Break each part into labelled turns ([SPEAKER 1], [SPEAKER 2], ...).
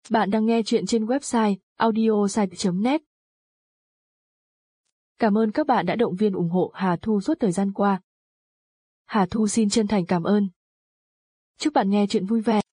[SPEAKER 1] Bạn đang nghe chuyện trên website audiosite.net. Cảm ơn các bạn đã động viên ủng hộ Hà Thu suốt thời gian qua. Hà Thu xin chân thành cảm ơn. Chúc bạn nghe chuyện vui vẻ.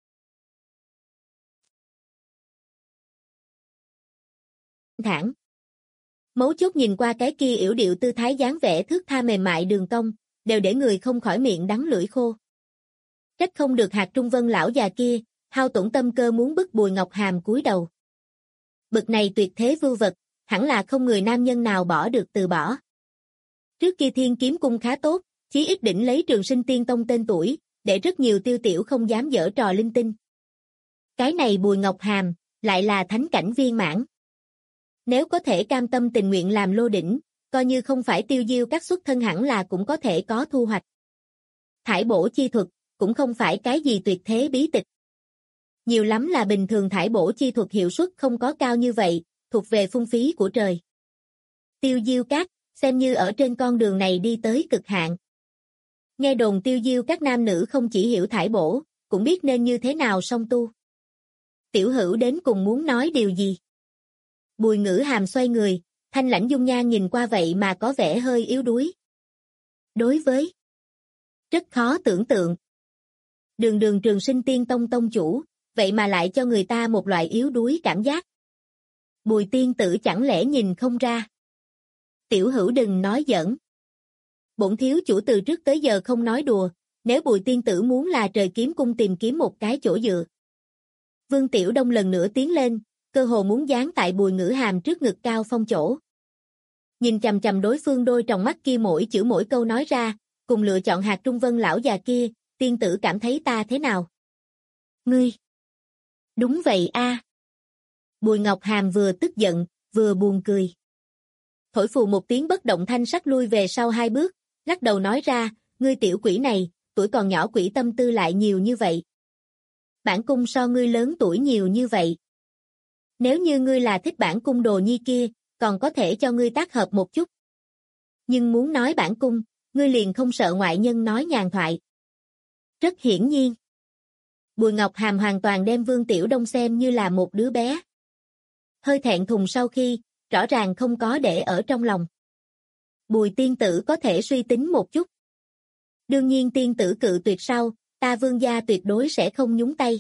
[SPEAKER 2] Thẳng. Mấu chốt nhìn qua cái kia yểu điệu tư thái dáng vẻ thước tha mềm mại đường cong, đều để người không khỏi miệng đắng lưỡi khô. Trách không được Hạc Trung Vân lão già kia, hao tổn tâm cơ muốn bức Bùi Ngọc Hàm cúi đầu. Bực này tuyệt thế vưu vật, hẳn là không người nam nhân nào bỏ được từ bỏ. Trước kia Thiên Kiếm Cung khá tốt, chí ít đỉnh lấy Trường Sinh Tiên Tông tên tuổi, để rất nhiều tiêu tiểu không dám giở trò linh tinh. Cái này Bùi Ngọc Hàm, lại là thánh cảnh viên mãn. Nếu có thể cam tâm tình nguyện làm lô đỉnh, coi như không phải tiêu diêu các xuất thân hẳn là cũng có thể có thu hoạch. Thải bổ chi thuật, cũng không phải cái gì tuyệt thế bí tịch. Nhiều lắm là bình thường thải bổ chi thuật hiệu suất không có cao như vậy, thuộc về phung phí của trời. Tiêu diêu các, xem như ở trên con đường này đi tới cực hạn. Nghe đồn tiêu diêu các nam nữ không chỉ hiểu thải bổ, cũng biết nên như thế nào song tu. Tiểu Hữu đến cùng muốn nói điều gì? Bùi Ngữ Hàm xoay người, thanh lãnh dung nhan nhìn qua vậy mà có vẻ hơi yếu đuối. Đối với rất khó tưởng tượng. Đường Trường Sinh Tiên Tông tông chủ, vậy mà lại cho người ta một loại yếu đuối cảm giác. Bùi tiên tử chẳng lẽ nhìn không ra? Tiểu Hữu đừng nói giỡn. Bổn thiếu chủ từ trước tới giờ không nói đùa, nếu Bùi tiên tử muốn là Trời Kiếm Cung tìm kiếm một cái chỗ dựa. Vương Tiểu Đông lần nữa tiến lên, cơ hồ muốn dán tại Bùi Ngữ Hàm trước ngực cao phong chỗ. Nhìn chằm chằm đối phương đôi tròng mắt kia mỗi chữ mỗi câu nói ra, cùng lựa chọn Hạc Trung Vân lão già kia, tiên tử cảm thấy ta thế nào? Ngươi! Đúng vậy a. Bùi Ngọc Hàm vừa tức giận, vừa buồn cười. Thổi phù một tiếng bất động thanh sắc lui về sau 2 bước, lắc đầu nói ra, ngươi tiểu quỷ này, tuổi còn nhỏ quỷ tâm tư lại nhiều như vậy. Bản cung so ngươi lớn tuổi nhiều như vậy. Nếu như ngươi là thích bản cung đồ nhi kia, còn có thể cho ngươi tác hợp một chút. Nhưng muốn nói bản cung, ngươi liền không sợ ngoại nhân nói nhàn thoại. Rất hiển nhiên. Bùi Ngọc Hàm hoàn toàn đem Vương Tiểu Đông xem như là một đứa bé. Hơi thẹn thùng sau khi, rõ ràng không có để ở trong lòng. Bùi tiên tử có thể suy tính một chút. Đương nhiên tiên tử cự tuyệt sau, ta Vương gia tuyệt đối sẽ không nhúng tay.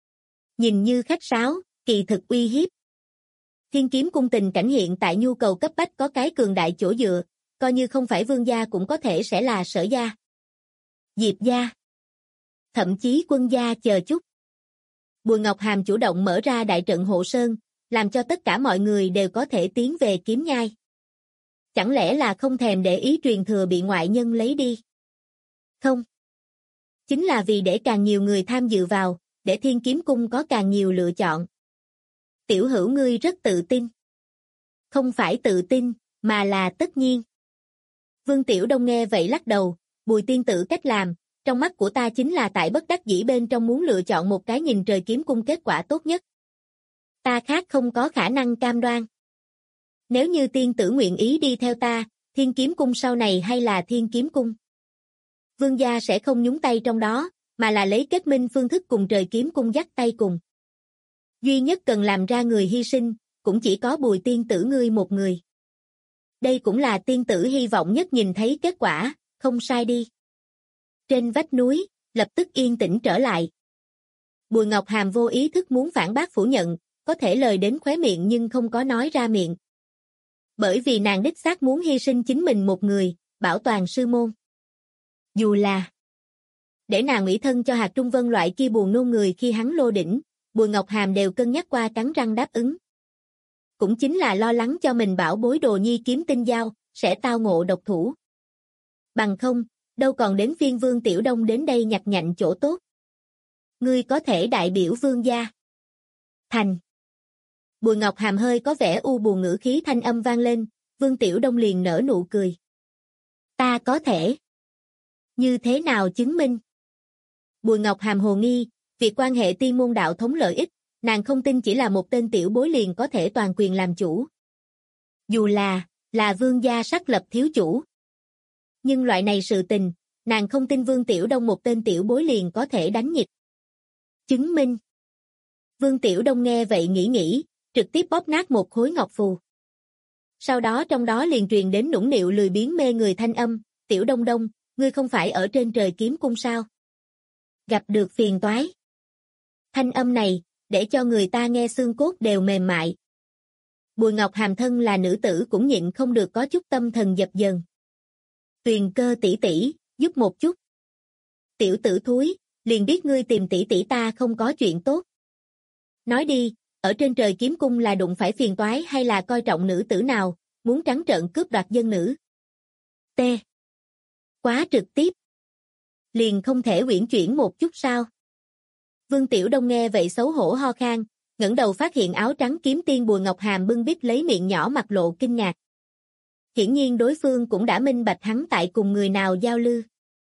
[SPEAKER 2] Nhìn như khách sáo, kỳ thực uy hiếp. Thiên Kiếm Cung tình cảnh hiện tại nhu cầu cấp bách có cái cường đại chỗ dựa, coi như không phải Vương gia cũng có thể sẽ là Sở gia, Diệp gia, thậm chí Quân gia chờ chút. Bùi Ngọc Hàm chủ động mở ra đại trận hộ sơn, làm cho tất cả mọi người đều có thể tiến về kiếm nhai. Chẳng lẽ là không thèm để ý truyền thừa bị ngoại nhân lấy đi? Không. Chính là vì để càng nhiều người tham dự vào, để Thiên Kiếm Cung có càng nhiều lựa chọn. Tiểu Hữu ngươi rất tự tin. Không phải tự tin, mà là tất nhiên. Vương Tiểu Đông nghe vậy lắc đầu, Bùi tiên tử cách làm, trong mắt của ta chính là tại bất đắc dĩ bên trong muốn lựa chọn một cái nhìn Trời Kiếm Cung kết quả tốt nhất. Ta khác không có khả năng cam đoan. Nếu như tiên tử nguyện ý đi theo ta, Thiên Kiếm Cung sau này hay là Thiên Kiếm Cung? Vương gia sẽ không nhúng tay trong đó, mà là lấy kết minh phương thức cùng Trời Kiếm Cung dắt tay cùng. Duy nhất cần làm ra người hy sinh, cũng chỉ có Bùi tiên tử ngươi một người. Đây cũng là tiên tử hy vọng nhất nhìn thấy kết quả, không sai đi. Trên vách núi, lập tức yên tĩnh trở lại. Bùi Ngọc Hàm vô ý thức muốn phản bác phủ nhận, có thể lời đến khóe miệng nhưng không có nói ra miệng. Bởi vì nàng đích xác muốn hy sinh chính mình một người, bảo toàn sư môn. Dù là để nàng ủy thân cho Hạc Trung Vân loại kia buồn nôn người khi hắn lô đỉnh, Bùi Ngọc Hàm đều cân nhắc qua cắn răng đáp ứng. Cũng chính là lo lắng cho mình bảo bối đồ nhi kiếm tinh giao, sẽ tao ngộ độc thủ. Bằng không, đâu còn đến phiên Vương Tiểu Đông đến đây nhặt nhạnh chỗ tốt. Ngươi có thể đại biểu Vương gia. Thành. Bùi Ngọc Hàm hơi có vẻ u buồn ngữ khí thanh âm vang lên, Vương Tiểu Đông liền nở nụ cười. Ta có thể. Như thế nào chứng minh? Bùi Ngọc Hàm hồ nghi, việc quan hệ tiên môn đạo thống lợi ích, nàng không tin chỉ là một tên tiểu bối liền có thể toàn quyền làm chủ. Dù là Vương gia sắc lập thiếu chủ. Nhưng loại này sự tình, nàng không tin Vương Tiểu Đông một tên tiểu bối liền có thể đánh nhịp. Chứng minh. Vương Tiểu Đông nghe vậy nghĩ, trực tiếp bóp nát một khối ngọc phù. Sau đó trong đó liền truyền đến nũng nịu lười biếng mê người thanh âm, Tiểu Đông Đông, ngươi không phải ở trên trời kiếm cung sao? Gặp được phiền toái. Thanh âm này, để cho người ta nghe xương cốt đều mềm mại. Bùi Ngọc Hàm thân là nữ tử cũng nhịn không được có chút tâm thần dập dần. Tuyền Cơ tỷ tỷ, giúp một chút. Tiểu tử thúi, liền biết ngươi tìm tỷ tỷ ta không có chuyện tốt. Nói đi, ở trên trời kiếm cung là đụng phải phiền toái hay là coi trọng nữ tử nào, muốn trắng trợn cướp đoạt dân nữ? T. Quá trực tiếp. Liền không thể uyển chuyển một chút sao? Vương Tiểu Đông nghe vậy xấu hổ ho khan, ngẩng đầu phát hiện áo trắng kiếm tiên Bùi Ngọc Hàm bưng bít lấy miệng nhỏ mặt lộ kinh ngạc. Hiển nhiên đối phương cũng đã minh bạch hắn tại cùng người nào giao lưu.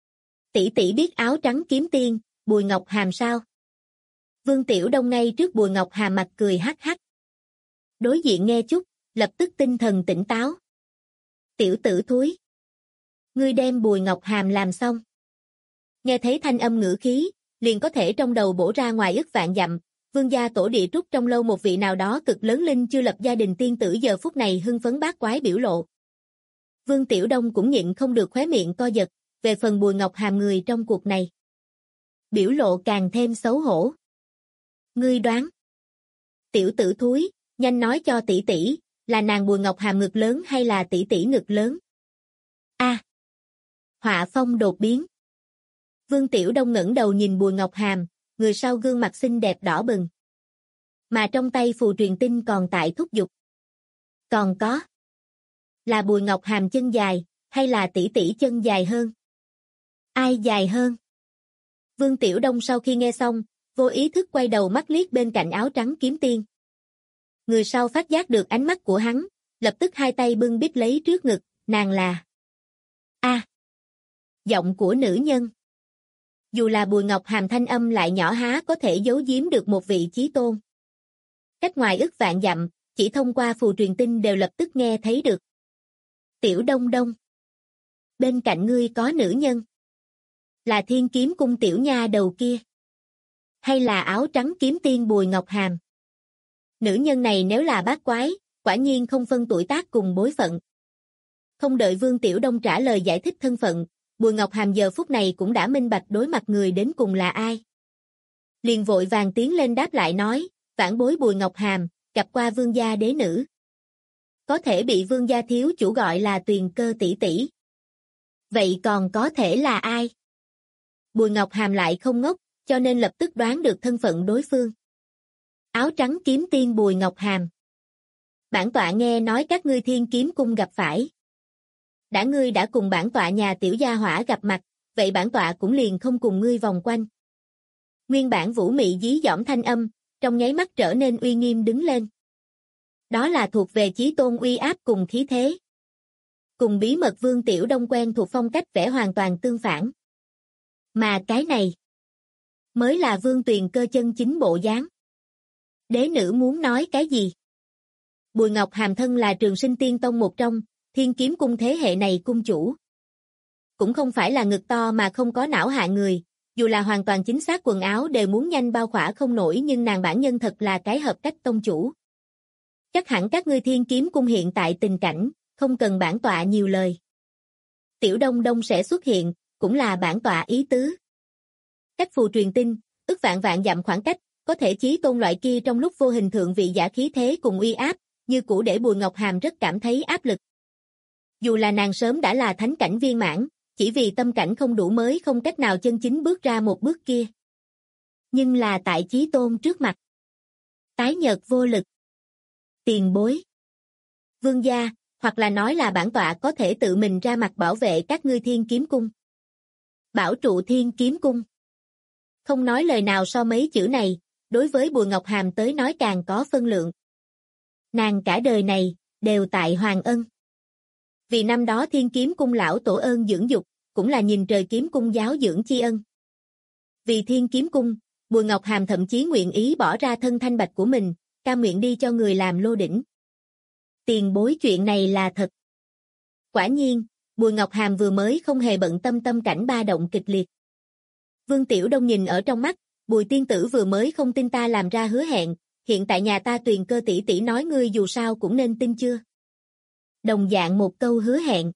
[SPEAKER 2] Tỷ tỷ biết áo trắng kiếm tiên, Bùi Ngọc Hàm sao? Vương Tiểu Đông ngay trước Bùi Ngọc Hàm mặt cười hắc hắc. Đối diện nghe chút, lập tức tinh thần tỉnh táo. Tiểu tử thúi. Ngươi đem Bùi Ngọc Hàm làm xong. Nghe thấy thanh âm ngữ khí, liền có thể trong đầu bổ ra ngoài ức vạn dặm, vương gia tổ địa trúc trong lâu một vị nào đó cực lớn linh chưa lập gia đình tiên tử giờ phút này hưng phấn bát quái biểu lộ. Vương Tiểu Đông cũng nhịn không được khóe miệng co giật, về phần Bùi Ngọc Hàm người trong cuộc này. Biểu lộ càng thêm xấu hổ. Ngươi đoán. Tiểu tử thúi, nhanh nói cho tỷ tỷ, là nàng Bùi Ngọc Hàm ngực lớn hay là tỷ tỷ ngực lớn? A. Họa phong đột biến. Vương Tiểu Đông ngẩng đầu nhìn Bùi Ngọc Hàm, người sau gương mặt xinh đẹp đỏ bừng. Mà trong tay phù truyền tinh còn tại thúc giục. Còn có. Là Bùi Ngọc Hàm chân dài, hay là tỷ tỷ chân dài hơn? Ai dài hơn? Vương Tiểu Đông sau khi nghe xong, vô ý thức quay đầu mắt liếc bên cạnh áo trắng kiếm tiên. Người sau phát giác được ánh mắt của hắn, lập tức hai tay bưng bít lấy trước ngực, nàng là... A. Giọng của nữ nhân. Dù là Bùi Ngọc Hàm thanh âm lại nhỏ há có thể giấu giếm được một vị chí tôn. Cách ngoài ức vạn dặm, chỉ thông qua phù truyền tinh đều lập tức nghe thấy được. Tiểu Đông Đông. Bên cạnh ngươi có nữ nhân. Là Thiên Kiếm Cung tiểu nha đầu kia. Hay là áo trắng kiếm tiên Bùi Ngọc Hàm. Nữ nhân này nếu là bát quái, quả nhiên không phân tuổi tác cùng bối phận. Không đợi Vương Tiểu Đông trả lời giải thích thân phận, Bùi Ngọc Hàm giờ phút này cũng đã minh bạch đối mặt người đến cùng là ai. Liền vội vàng tiến lên đáp lại nói, vãn bối Bùi Ngọc Hàm, gặp qua vương gia đế nữ. Có thể bị vương gia thiếu chủ gọi là Tuyền Cơ tỷ tỷ. Vậy còn có thể là ai? Bùi Ngọc Hàm lại không ngốc, cho nên lập tức đoán được thân phận đối phương. Áo trắng kiếm tiên Bùi Ngọc Hàm. Bản tọa nghe nói các ngươi Thiên Kiếm Cung gặp phải. Đã ngươi đã cùng bản tọa nhà tiểu gia hỏa gặp mặt, vậy bản tọa cũng liền không cùng ngươi vòng quanh. Nguyên bản vũ mị dí dỏm thanh âm, trong nháy mắt trở nên uy nghiêm đứng lên. Đó là thuộc về chí tôn uy áp cùng khí thế. Cùng bí mật Vương Tiểu Đông quen thuộc phong cách vẽ hoàn toàn tương phản. Mà cái này mới là Vương Tuyền Cơ chân chính bộ dáng. Đế nữ muốn nói cái gì? Bùi Ngọc Hàm thân là Trường Sinh Tiên Tông một trong, Thiên Kiếm Cung thế hệ này cung chủ. Cũng không phải là ngực to mà không có não hạ người, dù là hoàn toàn chính xác quần áo đều muốn nhanh bao khỏa không nổi nhưng nàng bản nhân thật là cái hợp cách tông chủ. Chắc hẳn các ngươi Thiên Kiếm Cung hiện tại tình cảnh, không cần bản tọa nhiều lời. Tiểu Đông Đông sẽ xuất hiện, cũng là bản tọa ý tứ. Cách phù truyền tinh, ức vạn vạn dặm khoảng cách, có thể chí tôn loại kia trong lúc vô hình thượng vị giả khí thế cùng uy áp, như cũ để Bùi Ngọc Hàm rất cảm thấy áp lực. Dù là nàng sớm đã là thánh cảnh viên mãn, chỉ vì tâm cảnh không đủ mới không cách nào chân chính bước ra một bước kia. Nhưng là tại chí tôn trước mặt. Tái nhợt vô lực. Tiền bối. Vương gia, hoặc là nói là bản tọa có thể tự mình ra mặt bảo vệ các ngươi Thiên Kiếm Cung. Bảo trụ Thiên Kiếm Cung. Không nói lời nào so mấy chữ này, đối với Bùi Ngọc Hàm tới nói càng có phân lượng. Nàng cả đời này, đều tại Hoàng Ân. Vì năm đó Thiên Kiếm Cung lão tổ ơn dưỡng dục, cũng là nhìn trời kiếm cung giáo dưỡng tri ân. Vì Thiên Kiếm Cung, Bùi Ngọc Hàm thậm chí nguyện ý bỏ ra thân thanh bạch của mình, cam nguyện đi cho người làm lô đỉnh. Tiền bối chuyện này là thật. Quả nhiên, Bùi Ngọc Hàm vừa mới không hề bận tâm tâm cảnh ba động kịch liệt. Vương Tiểu Đông nhìn ở trong mắt, Bùi tiên tử vừa mới không tin ta làm ra hứa hẹn, hiện tại nhà ta Tuyền Cơ tỷ tỷ nói ngươi dù sao cũng nên tin chưa? Đồng dạng một câu hứa hẹn.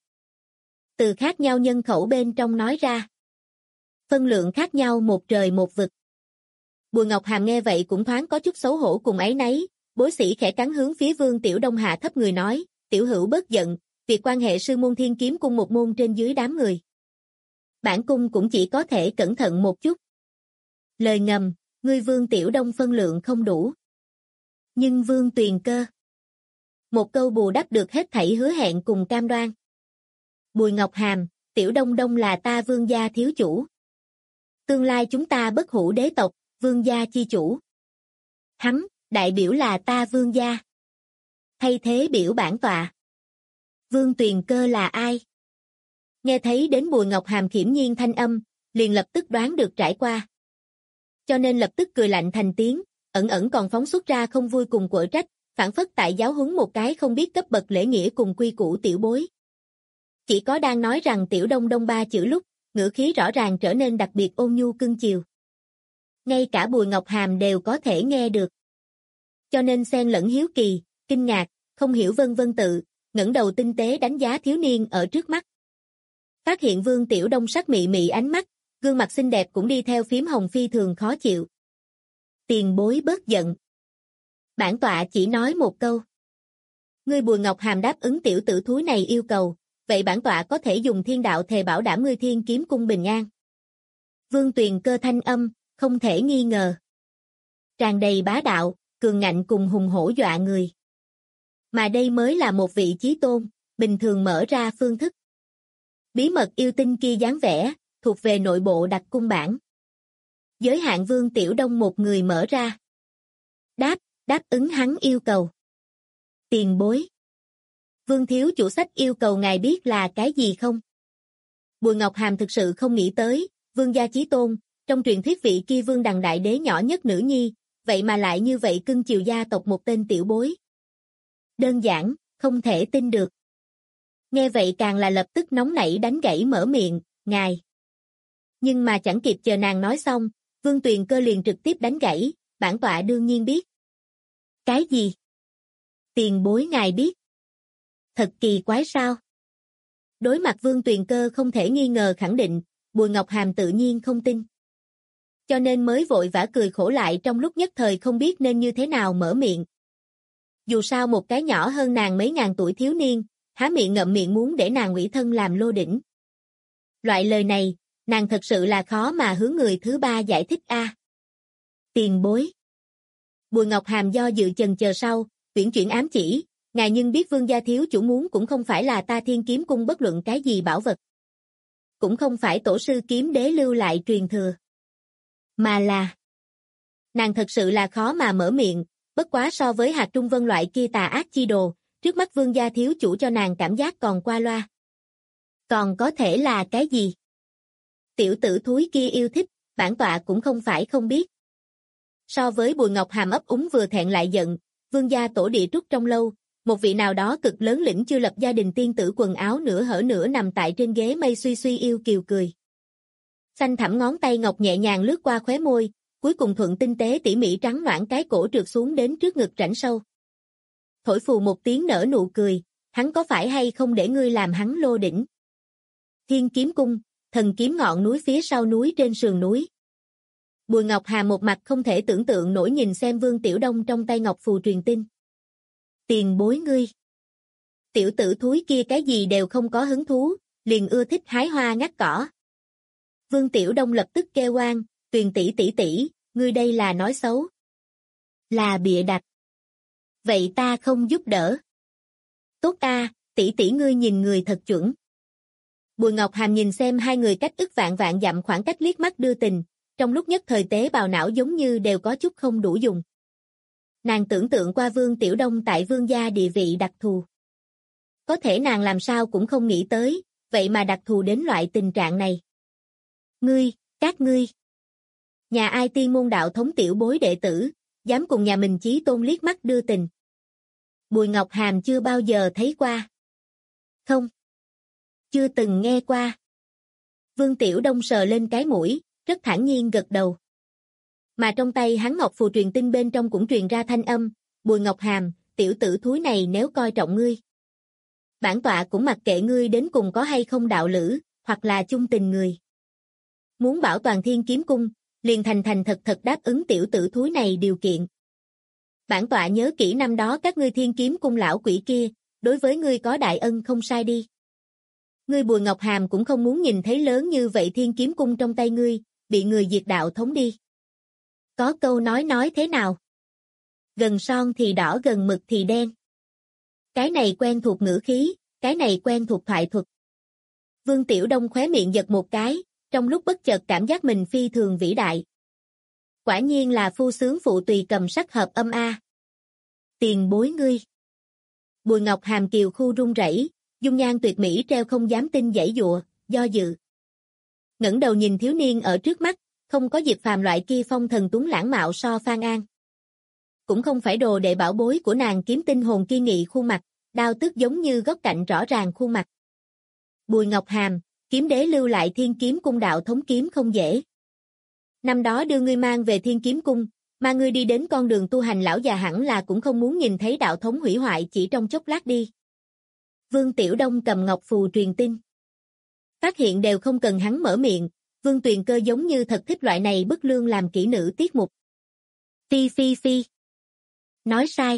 [SPEAKER 2] Từ khác nhau nhân khẩu bên trong nói ra. Phân lượng khác nhau một trời một vực. Bùi Ngọc Hàm nghe vậy cũng thoáng có chút xấu hổ cùng áy náy, bối sĩ khẽ cắn hướng phía Vương Tiểu Đông hạ thấp người nói, tiểu hữu bớt giận, việc quan hệ sư môn Thiên Kiếm Cung một môn trên dưới đám người. Bản cung cũng chỉ có thể cẩn thận một chút. Lời ngầm, ngươi Vương Tiểu Đông phân lượng không đủ. Nhưng Vương Tuyền Cơ. Một câu bù đắp được hết thảy hứa hẹn cùng cam đoan. Bùi Ngọc Hàm, Tiểu Đông Đông là ta Vương gia thiếu chủ. Tương lai chúng ta bất hủ đế tộc, Vương gia chi chủ. Hắn, đại biểu là ta Vương gia. Thay thế biểu bản tọa. Vương Tuyền Cơ là ai? Nghe thấy đến Bùi Ngọc Hàm khiểm nhiên thanh âm, liền lập tức đoán được trải qua. Cho nên lập tức cười lạnh thành tiếng, ẩn ẩn còn phóng xuất ra không vui cùng quở trách, phản phất tại giáo huấn một cái không biết cấp bậc lễ nghĩa cùng quy củ tiểu bối. Chỉ có đang nói rằng Tiểu Đông Đông ba chữ lúc, ngữ khí rõ ràng trở nên đặc biệt ôn nhu cưng chiều. Ngay cả Bùi Ngọc Hàm đều có thể nghe được. Cho nên xen lẫn hiếu kỳ, kinh ngạc, không hiểu vân vân tự, ngẩng đầu tinh tế đánh giá thiếu niên ở trước mắt. Phát hiện Vương Tiểu Đông sắc mị mị ánh mắt, gương mặt xinh đẹp cũng đi theo phím hồng phi thường khó chịu. Tiền bối bớt giận. Bản tọa chỉ nói một câu. Ngươi Bùi Ngọc Hàm đáp ứng tiểu tử thúi này yêu cầu, vậy bản tọa có thể dùng thiên đạo thề bảo đảm ngươi Thiên Kiếm Cung bình an. Vương Tuyền Cơ thanh âm, không thể nghi ngờ. Tràn đầy bá đạo, cường ngạnh cùng hùng hổ dọa người. Mà đây mới là một vị chí tôn, bình thường mở ra phương thức. Bí mật yêu tinh kia dáng vẻ, thuộc về nội bộ đặc cung bản. Giới hạn Vương Tiểu Đông một người mở ra. Đáp ứng hắn yêu cầu. Tiền bối. Vương thiếu chủ sách yêu cầu ngài biết là cái gì không? Bùi Ngọc Hàm thực sự không nghĩ tới, Vương gia chí tôn, trong truyền thuyết vị kia Vương Đằng đại đế nhỏ nhất nữ nhi, vậy mà lại như vậy cưng chiều gia tộc một tên tiểu bối. Đơn giản, không thể tin được. Nghe vậy càng là lập tức nóng nảy đánh gãy mở miệng, ngài. Nhưng mà chẳng kịp chờ nàng nói xong, Vương Tuyền Cơ liền trực tiếp đánh gãy, bản tọa đương nhiên biết. Cái gì? Tiền bối ngài biết. Thật kỳ quái sao? Đối mặt Vương Tuyền Cơ không thể nghi ngờ khẳng định, Bùi Ngọc Hàm tự nhiên không tin. Cho nên mới vội vã cười khổ lại trong lúc nhất thời không biết nên như thế nào mở miệng. Dù sao một cái nhỏ hơn nàng mấy ngàn tuổi thiếu niên, há miệng ngậm miệng muốn để nàng ủy thân làm lô đỉnh. Loại lời này, nàng thật sự là khó mà hướng người thứ ba giải thích a. Tiền bối. Bùi Ngọc Hàm do dự chần chờ sau, chuyển ám chỉ, ngài nhưng biết Vương gia thiếu chủ muốn cũng không phải là ta Thiên Kiếm Cung bất luận cái gì bảo vật. Cũng không phải tổ sư kiếm đế lưu lại truyền thừa. Mà là... Nàng thật sự là khó mà mở miệng, bất quá so với hạt trung vân loại kia tà ác chi đồ, trước mắt Vương gia thiếu chủ cho nàng cảm giác còn qua loa. Còn có thể là cái gì? Tiểu tử thúi kia yêu thích, bản tọa cũng không phải không biết. So với Bùi Ngọc Hàm ấp úng vừa thẹn lại giận, Vương gia tổ địa trúc trong lâu, một vị nào đó cực lớn lĩnh chưa lập gia đình tiên tử quần áo nửa hở nửa nằm tại trên ghế mây suy suy yêu kiều cười. Xanh thẳm ngón tay ngọc nhẹ nhàng lướt qua khóe môi, cuối cùng thuận tinh tế tỉ mỉ trắng noãn cái cổ trượt xuống đến trước ngực rãnh sâu. Thổi phù một tiếng nở nụ cười, hắn có phải hay không để ngươi làm hắn lô đỉnh? Thiên Kiếm Cung, thần kiếm ngọn núi phía sau núi trên sườn núi. Bùi Ngọc Hà một mặt không thể tưởng tượng nổi nhìn xem Vương Tiểu Đông trong tay ngọc phù truyền tin. Tiền bối ngươi. Tiểu tử thúi kia cái gì đều không có hứng thú, liền ưa thích hái hoa ngắt cỏ. Vương Tiểu Đông lập tức kêu oan, Tuyền tỷ, ngươi đây là nói xấu. Là bịa đặt. Vậy ta không giúp đỡ. Tốt a, tỷ ngươi nhìn người thật chuẩn. Bùi Ngọc Hàm nhìn xem hai người cách ức vạn vạn dặm khoảng cách liếc mắt đưa tình, trong lúc nhất thời tế bào não giống như đều có chút không đủ dùng. Nàng tưởng tượng qua Vương Tiểu Đông tại Vương gia địa vị đặc thù. Có thể nàng làm sao cũng không nghĩ tới, vậy mà đặc thù đến loại tình trạng này. Các ngươi. Nhà ai tiên môn đạo thống tiểu bối đệ tử, dám cùng nhà mình chí tôn liếc mắt đưa tình. Bùi Ngọc Hàm chưa bao giờ thấy qua. Không. Chưa từng nghe qua. Vương Tiểu Đông sờ lên cái mũi, rất thản nhiên gật đầu. Mà trong tay hắn ngọc phù truyền tinh bên trong cũng truyền ra thanh âm, Bùi Ngọc Hàm, tiểu tử thúi này nếu coi trọng ngươi. Bản tọa cũng mặc kệ ngươi đến cùng có hay không đạo lữ, hoặc là chung tình người. Muốn bảo toàn Thiên Kiếm Cung, liền thành thành thật thật đáp ứng tiểu tử thúi này điều kiện. Bản tọa nhớ kỹ năm đó các ngươi Thiên Kiếm Cung lão quỷ kia, đối với ngươi có đại ân không sai đi. Ngươi Bùi Ngọc Hàm cũng không muốn nhìn thấy lớn như vậy Thiên Kiếm Cung trong tay ngươi, bị người diệt đạo thống đi. Có câu nói thế nào? Gần son thì đỏ gần mực thì đen. Cái này quen thuộc ngữ khí, cái này quen thuộc thoại thuật. Vương Tiểu Đông khóe miệng giật một cái, trong lúc bất chợt cảm giác mình phi thường vĩ đại. Quả nhiên là phu sướng phụ tùy cầm sắc hợp âm a. Tiền bối ngươi. Bùi Ngọc Hàm kiều khu run rẩy, dung nhan tuyệt mỹ treo không dám tin giãy giụa, do dự. Ngẩng đầu nhìn thiếu niên ở trước mắt, không có Diệp Phàm loại kia phong thần tuấn lãng mạo so Phan An. Cũng không phải đồ đệ bảo bối của nàng kiếm tinh hồn kiên nghị khuôn mặt, đao tức giống như góc cạnh rõ ràng khuôn mặt. Bùi Ngọc Hàm, kiếm đế lưu lại Thiên Kiếm Cung đạo thống kiếm không dễ. Năm đó đưa ngươi mang về Thiên Kiếm Cung, mà ngươi đi đến con đường tu hành lão già hẳn là cũng không muốn nhìn thấy đạo thống hủy hoại chỉ trong chốc lát đi. Vương Tiểu Đông cầm ngọc phù truyền tin. Phát hiện đều không cần hắn mở miệng, Vương Tuyền Cơ giống như thật thích loại này bức lương làm kỹ nữ tiết mục. Phi phi phi. Nói sai.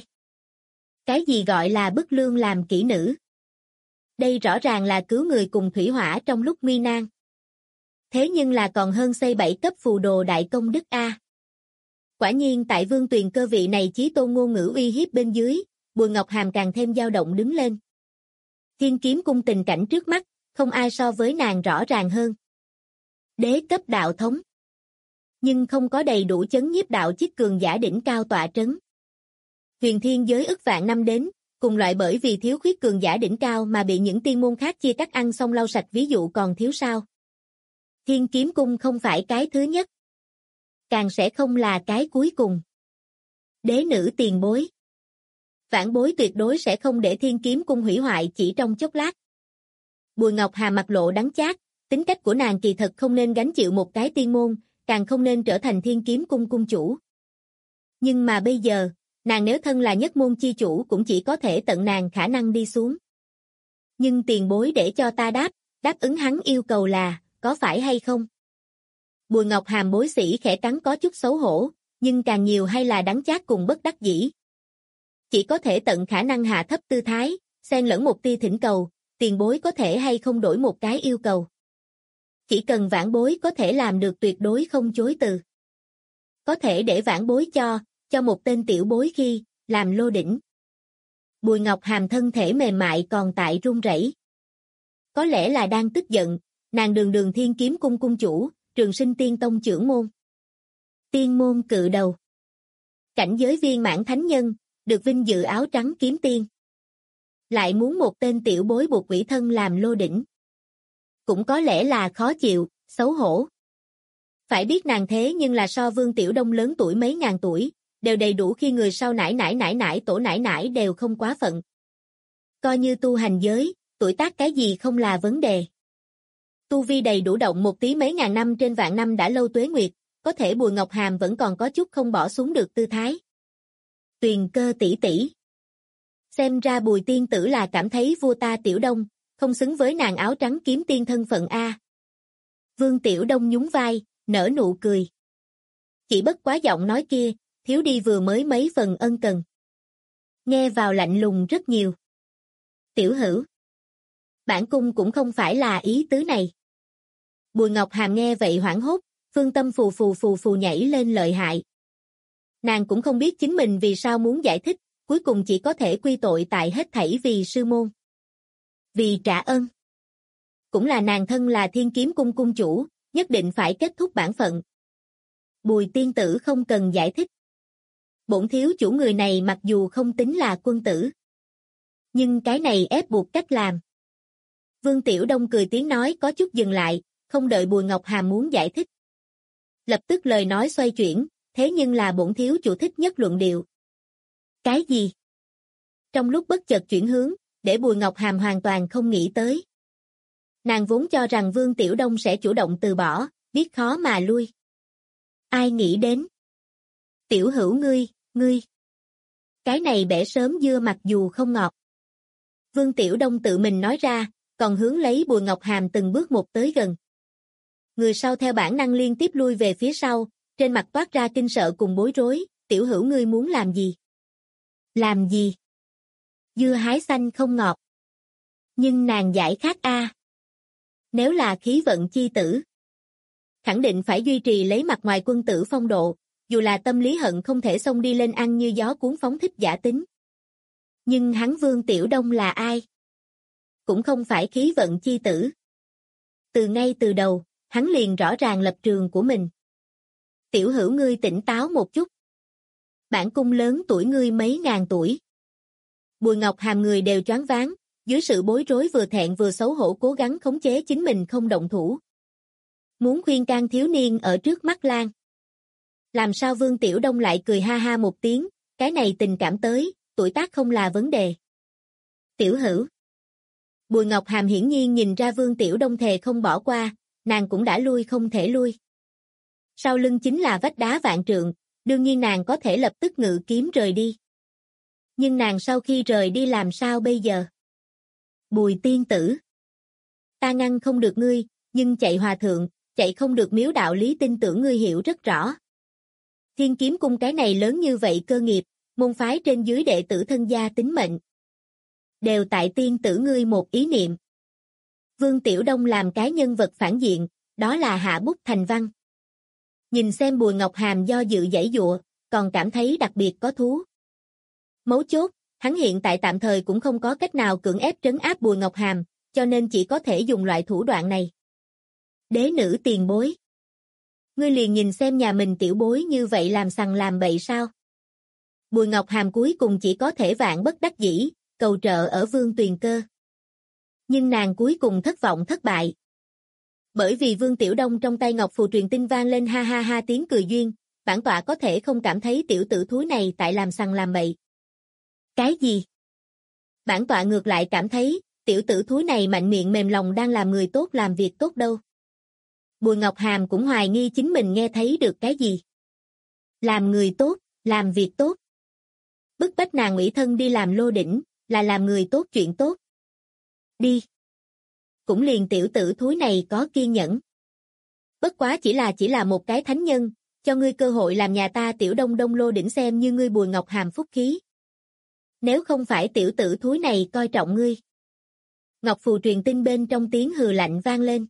[SPEAKER 2] Cái gì gọi là bức lương làm kỹ nữ? Đây rõ ràng là cứu người cùng thủy hỏa trong lúc nguy nan. Thế nhưng là còn hơn xây 7 cấp phù đồ đại công đức A. Quả nhiên tại Vương Tuyền Cơ vị này chí tôn ngôn ngữ uy hiếp bên dưới, Bùi Ngọc Hàm càng thêm dao động đứng lên. Thiên Kiếm Cung tình cảnh trước mắt, không ai so với nàng rõ ràng hơn. Đế cấp đạo thống. Nhưng không có đầy đủ chấn nhiếp đạo chiếc cường giả đỉnh cao tọa trấn. Huyền thiên giới ức vạn năm đến, cùng loại bởi vì thiếu khuyết cường giả đỉnh cao mà bị những tiên môn khác chia cắt ăn xong lau sạch ví dụ còn thiếu sao. Thiên Kiếm Cung không phải cái thứ nhất. Càng sẽ không là cái cuối cùng. Đế nữ tiền bối. Vãn bối tuyệt đối sẽ không để Thiên Kiếm Cung hủy hoại chỉ trong chốc lát. Bùi Ngọc Hà mặt lộ đắng chát, tính cách của nàng kỳ thật không nên gánh chịu một cái tiên môn, càng không nên trở thành Thiên Kiếm Cung cung chủ. Nhưng mà bây giờ, nàng nếu thân là nhất môn chi chủ cũng chỉ có thể tận nàng khả năng đi xuống. Nhưng tiền bối để cho ta đáp ứng hắn yêu cầu là, có phải hay không? Bùi Ngọc Hàm bối sĩ khẽ cắn có chút xấu hổ, nhưng càng nhiều hay là đắng chát cùng bất đắc dĩ. Chỉ có thể tận khả năng hạ thấp tư thái, xen lẫn một tia thỉnh cầu, tiền bối có thể hay không đổi một cái yêu cầu. Chỉ cần vãn bối có thể làm được tuyệt đối không chối từ. Có thể để vãn bối cho một tên tiểu bối khi, làm lô đỉnh. Bùi Ngọc Hàm thân thể mềm mại còn tại run rẩy. Có lẽ là đang tức giận, nàng đường Thiên Kiếm Cung cung chủ, Trường Sinh Tiên Tông trưởng môn. Tiên môn cự đầu. Cảnh giới viên mãn thánh nhân, được vinh dự áo trắng kiếm tiên. Lại muốn một tên tiểu bối buộc quỷ thân làm lô đỉnh. Cũng có lẽ là khó chịu, xấu hổ. Phải biết nàng thế nhưng là so Vương Tiểu Đông lớn tuổi mấy ngàn tuổi, đều đầy đủ khi người sau nải tổ nải đều không quá phận. Coi như tu hành giới, tuổi tác cái gì không là vấn đề. Tu vi đầy đủ động một tí mấy ngàn năm trên vạn năm đã lâu tuế nguyệt, có thể Bùi Ngọc Hàm vẫn còn có chút không bỏ xuống được tư thái. Tuyền Cơ tỷ tỷ. Xem ra Bùi tiên tử là cảm thấy vua ta Tiểu Đông, không xứng với nàng áo trắng kiếm tiên thân phận A. Vương Tiểu Đông nhún vai, nở nụ cười. Chỉ bất quá giọng nói kia, thiếu đi vừa mới mấy phần ân cần. Nghe vào lạnh lùng rất nhiều. Tiểu hữu. Bản cung cũng không phải là ý tứ này. Bùi Ngọc Hàm nghe vậy hoảng hốt, phương tâm phù nhảy lên lợi hại. Nàng cũng không biết chính mình vì sao muốn giải thích, cuối cùng chỉ có thể quy tội tại hết thảy vì sư môn. Vì trả ơn. Cũng là nàng thân là Thiên Kiếm Cung cung chủ, nhất định phải kết thúc bản phận. Bùi tiên tử không cần giải thích. Bổn thiếu chủ người này mặc dù không tính là quân tử. Nhưng cái này ép buộc cách làm. Vương Tiểu Đông cười tiếng nói có chút dừng lại, không đợi Bùi Ngọc Hàm muốn giải thích. Lập tức lời nói xoay chuyển, thế nhưng là bổn thiếu chủ thích nhất luận điệu. Cái gì? Trong lúc bất chợt chuyển hướng, để Bùi Ngọc Hàm hoàn toàn không nghĩ tới. Nàng vốn cho rằng Vương Tiểu Đông sẽ chủ động từ bỏ, biết khó mà lui. Ai nghĩ đến? Tiểu hữu ngươi. Cái này bẻ sớm dưa mặc dù không ngọt. Vương Tiểu Đông tự mình nói ra, còn hướng lấy Bùi Ngọc Hàm từng bước một tới gần. Người sau theo bản năng liên tiếp lui về phía sau, trên mặt toát ra kinh sợ cùng bối rối, tiểu hữu ngươi muốn làm gì? Làm gì? Dưa hái xanh không ngọt. Nhưng nàng giải khát a. Nếu là khí vận chi tử, khẳng định phải duy trì lấy mặt ngoài quân tử phong độ, dù là tâm lý hận không thể xông đi lên ăn như gió cuốn phóng thích giả tính. Nhưng hắn Vương Tiểu Đông là ai? Cũng không phải khí vận chi tử. Từ ngay từ đầu, hắn liền rõ ràng lập trường của mình. Tiểu hữu ngươi tỉnh táo một chút. Bản cung lớn tuổi ngươi mấy ngàn tuổi. Bùi Ngọc Hàm người đều choáng váng, dưới sự bối rối vừa thẹn vừa xấu hổ cố gắng khống chế chính mình không động thủ. Muốn khuyên can thiếu niên ở trước mắt Lan. Làm sao Vương Tiểu Đông lại cười ha ha một tiếng, cái này tình cảm tới, tuổi tác không là vấn đề. Tiểu hữu. Bùi Ngọc Hàm hiển nhiên nhìn ra Vương Tiểu Đông thề không bỏ qua, nàng cũng đã lui không thể lui. Sau lưng chính là vách đá vạn trượng, đương nhiên nàng có thể lập tức ngự kiếm rời đi. Nhưng nàng sau khi rời đi làm sao bây giờ? Bùi tiên tử. Ta ngăn không được ngươi, nhưng chạy hòa thượng, chạy không được miếu đạo lý tin tưởng ngươi hiểu rất rõ. Thiên Kiếm Cung cái này lớn như vậy cơ nghiệp, môn phái trên dưới đệ tử thân gia tính mệnh. Đều tại tiên tử ngươi một ý niệm. Vương Tiểu Đông làm cái nhân vật phản diện, đó là hạ bút thành văn. Nhìn xem Bùi Ngọc Hàm do dự giãy giụa, còn cảm thấy đặc biệt có thú. Mấu chốt, hắn hiện tại tạm thời cũng không có cách nào cưỡng ép trấn áp Bùi Ngọc Hàm, cho nên chỉ có thể dùng loại thủ đoạn này. Đế nữ tiền bối. Ngươi liền nhìn xem nhà mình tiểu bối như vậy làm sằng làm bậy sao? Bùi Ngọc Hàm cuối cùng chỉ có thể vạn bất đắc dĩ, cầu trợ ở Vương Tuyền Cơ. Nhưng nàng cuối cùng thất vọng thất bại. Bởi vì Vương Tiểu Đông trong tay ngọc phù truyền tin vang lên ha ha ha tiếng cười duyên, bản tọa có thể không cảm thấy tiểu tử thúi này tại làm sằng làm bậy. Cái gì? Bản tọa ngược lại cảm thấy, tiểu tử thúi này mạnh miệng mềm lòng đang làm người tốt làm việc tốt đâu. Bùi Ngọc Hàm cũng hoài nghi chính mình nghe thấy được cái gì. Làm người tốt, làm việc tốt. Bức bách nàng ủy thân đi làm lô đỉnh, là làm người tốt chuyện tốt. Đi. Cũng liền tiểu tử thúi này có kiên nhẫn. Bất quá chỉ là một cái thánh nhân, cho ngươi cơ hội làm nhà ta tiểu đông đông lô đỉnh xem như ngươi Bùi Ngọc Hàm phúc khí. Nếu không phải tiểu tử thúi này coi trọng ngươi. Ngọc phù truyền tin bên trong tiếng hừ lạnh vang lên.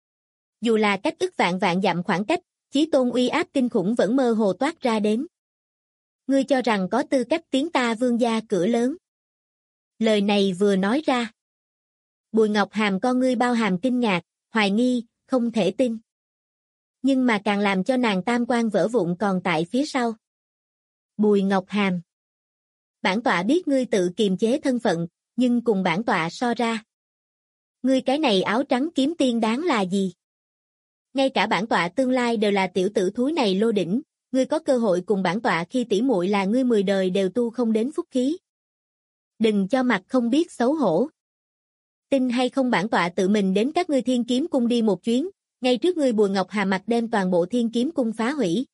[SPEAKER 2] Dù là cách ức vạn vạn dặm khoảng cách, chí tôn uy áp kinh khủng vẫn mơ hồ toát ra đến. Ngươi cho rằng có tư cách tiến ta Vương gia cửa lớn. Lời này vừa nói ra. Bùi Ngọc Hàm con ngươi bao hàm kinh ngạc, hoài nghi, không thể tin. Nhưng mà càng làm cho nàng tam quan vỡ vụn còn tại phía sau. Bùi Ngọc Hàm. Bản tọa biết ngươi tự kiềm chế thân phận, nhưng cùng bản tọa so ra. Ngươi cái này áo trắng kiếm tiên đáng là gì? Ngay cả bản tọa tương lai đều là tiểu tử thúi này lô đỉnh, ngươi có cơ hội cùng bản tọa khi tỉ muội là ngươi 10 đời đều tu không đến phúc khí. Đừng cho mặt không biết xấu hổ. Tin hay không bản tọa tự mình đến các ngươi Thiên Kiếm Cung đi một chuyến, ngay trước ngươi Bùi Ngọc Hàm mặt đem toàn bộ Thiên Kiếm Cung phá hủy.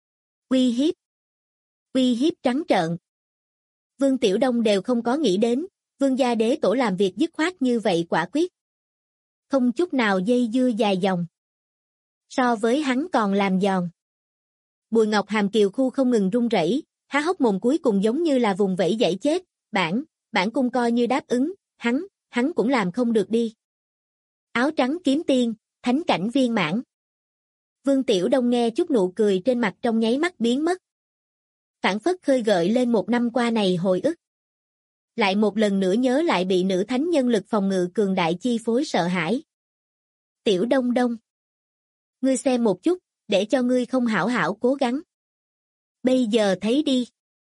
[SPEAKER 2] Uy hiếp. Uy hiếp trắng trợn. Vương Tiểu Đông đều không có nghĩ đến, Vương gia đế tổ làm việc dứt khoát như vậy quả quyết. Không chút nào dây dưa dài dòng. So với hắn còn làm giòn. Bùi Ngọc Hàm kiều khu không ngừng run rẩy, há hốc mồm cuối cùng giống như là vùng vẫy dãy chết, bản cung coi như đáp ứng, hắn cũng làm không được đi. Áo trắng kiếm tiên, thánh cảnh viên mãn. Vương Tiểu Đông nghe chút nụ cười trên mặt trong nháy mắt biến mất. Phảng phất khơi gợi lên một năm qua này hồi ức. Lại một lần nữa nhớ lại bị nữ thánh nhân lực phòng ngự cường đại chi phối sợ hãi. Tiểu Đông Đông. Ngươi xem một chút, để cho ngươi không hảo hảo cố gắng. Bây giờ thấy đi.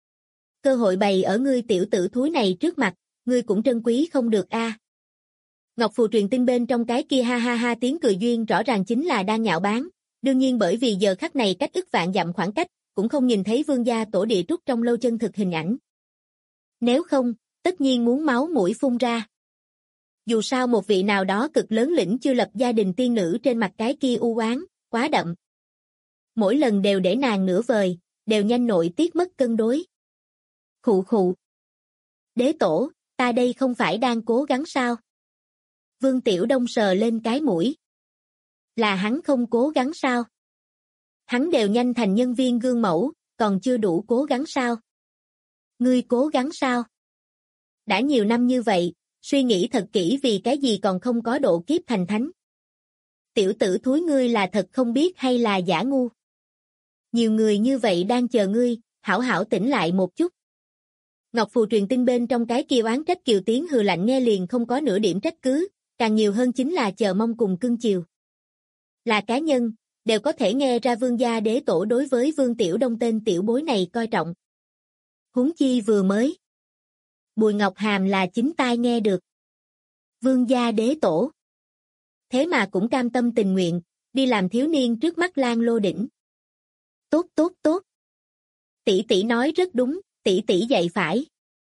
[SPEAKER 2] Cơ hội bày ở ngươi tiểu tử thúi này trước mặt, ngươi cũng trân quý không được a. Ngọc phù truyền tin bên trong cái kia ha ha ha tiếng cười duyên rõ ràng chính là đang nhạo báng, đương nhiên bởi vì giờ khắc này cách ức vạn dặm khoảng cách, cũng không nhìn thấy Vương gia tổ địa trúc trong lâu chân thực hình ảnh. Nếu không, tất nhiên muốn máu mũi phun ra. Dù sao một vị nào đó cực lớn lĩnh chưa lập gia đình tiên nữ trên mặt cái kia u oán, quá đậm. Mỗi lần đều để nàng nửa vời, đều nhanh nội tiết mất cân đối. Khụ khụ. Đế tổ, ta đây không phải đang cố gắng sao? Vương Tiểu Đông sờ lên cái mũi. Là hắn không cố gắng sao? Hắn đều nhanh thành nhân viên gương mẫu, còn chưa đủ cố gắng sao? Ngươi cố gắng sao? Đã nhiều năm như vậy, suy nghĩ thật kỹ vì cái gì còn không có độ kiếp thành thánh. Tiểu tử thúi ngươi là thật không biết hay là giả ngu? Nhiều người như vậy đang chờ ngươi, hảo hảo tỉnh lại một chút. Ngọc Phù truyền tin bên trong cái kia oán trách Kiều Tiến hừ lạnh nghe liền không có nửa điểm trách cứ, càng nhiều hơn chính là chờ mong cùng cưng chiều. Là cá nhân, đều có thể nghe ra Vương gia đế tổ đối với Vương Tiểu Đông tên tiểu bối này coi trọng. Huống chi vừa mới. Bùi Ngọc Hàm là chính tai nghe được. Vương gia đế tổ. Thế mà cũng cam tâm tình nguyện, đi làm thiếu niên trước mắt Lan Lô Đỉnh. Tốt tốt tốt. Tỷ tỷ nói rất đúng, tỷ tỷ dạy phải.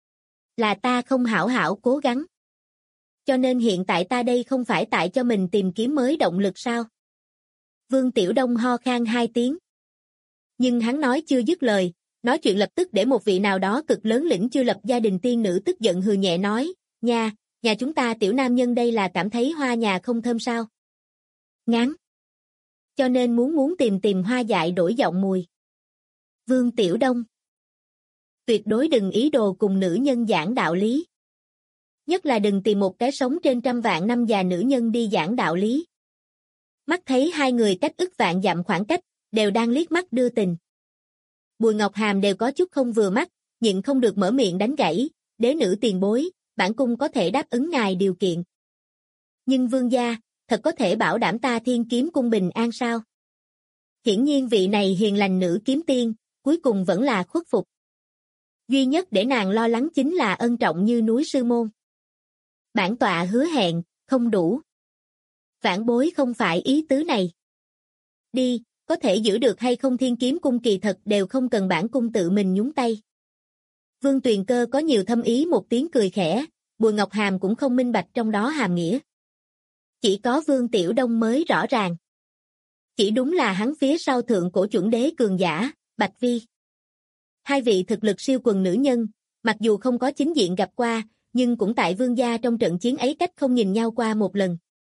[SPEAKER 2] Là ta không hảo hảo cố gắng. Cho nên hiện tại ta đây không phải tại cho mình tìm kiếm mới động lực sao? Vương Tiểu Đông ho khan 2 tiếng. Nhưng hắn nói chưa dứt lời, nói chuyện lập tức để một vị nào đó cực lớn lĩnh chưa lập gia đình tiên nữ tức giận hừ nhẹ nói, nhà chúng ta tiểu nam nhân đây là cảm thấy hoa nhà không thơm sao? Ngán. Cho nên muốn tìm hoa dại đổi giọng mùi. Vương Tiểu Đông. Tuyệt đối đừng ý đồ cùng nữ nhân giảng đạo lý. Nhất là đừng tìm một cái sống trên trăm vạn năm già nữ nhân đi giảng đạo lý. Mắt thấy hai người cách ức vạn dặm khoảng cách, đều đang liếc mắt đưa tình. Bùi Ngọc Hàm đều có chút không vừa mắt, nhịn không được mở miệng đánh gãy, đế nữ tiền bối, bản cung có thể đáp ứng ngài điều kiện. Nhưng vương gia, thật có thể bảo đảm ta Thiên Kiếm cung bình an sao? Hiển nhiên vị này hiền lành nữ kiếm tiên, cuối cùng vẫn là khuất phục. Duy nhất để nàng lo lắng chính là ân trọng như núi sư môn. Bản tọa hứa hẹn, không đủ. Vãn bối không phải ý tứ này. Đi, có thể giữ được hay không Thiên Kiếm cung kỳ thật đều không cần bản cung tự mình nhúng tay. Vương Tuyền Cơ có nhiều thâm ý một tiếng cười khẽ, Bùi Ngọc Hàm cũng không minh bạch trong đó hàm nghĩa. Chỉ có Vương Tiểu Đông mới rõ ràng. Chỉ đúng là hắn phía sau thượng cổ chuẩn đế cường giả, Bạch Vi. Hai vị thực lực siêu quần nữ nhân, mặc dù không có chính diện gặp qua, nhưng cũng tại vương gia trong trận chiến ấy cách không nhìn nhau qua một lần.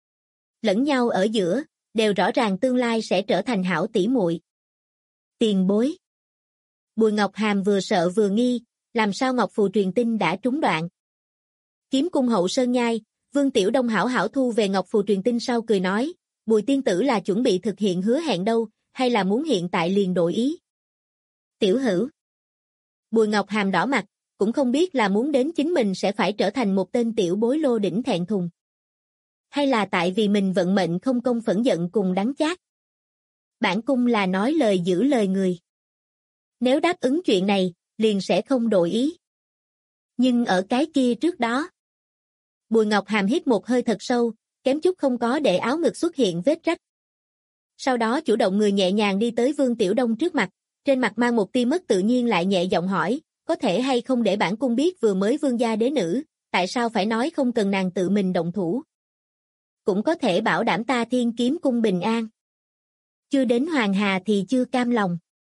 [SPEAKER 2] Lẫn nhau ở giữa, đều rõ ràng tương lai sẽ trở thành hảo tỷ muội. Tiền bối. Bùi Ngọc Hàm vừa sợ vừa nghi, làm sao Ngọc Phù truyền tin đã trúng đoạn. Kiếm cung hậu sơn nhai, Vương Tiểu Đông hảo hảo thu về Ngọc Phù truyền tin sau cười nói, Bùi tiên tử là chuẩn bị thực hiện hứa hẹn đâu, hay là muốn hiện tại liền đổi ý. Tiểu hữu. Bùi Ngọc Hàm đỏ mặt, cũng không biết là muốn đến chính mình sẽ phải trở thành một tên tiểu bối lô đỉnh thẹn thùng. Hay là tại vì mình vận mệnh không công phẫn giận cùng đắng chát. Bản cung là nói lời giữ lời người. Nếu đáp ứng chuyện này, liền sẽ không đổi ý. Nhưng ở cái kia trước đó. Bùi Ngọc Hàm hít một hơi thật sâu, kém chút không có để áo ngực xuất hiện vết rách. Sau đó chủ động người nhẹ nhàng đi tới Vương Tiểu Đông trước mặt, trên mặt mang một tia mất tự nhiên lại nhẹ giọng hỏi, có thể hay không để bản cung biết vừa mới vương gia đế nữ, tại sao phải nói không cần nàng tự mình động thủ. Cũng có thể bảo đảm ta Thiên Kiếm cung bình an. Chưa đến Hoàng Hà thì chưa cam lòng.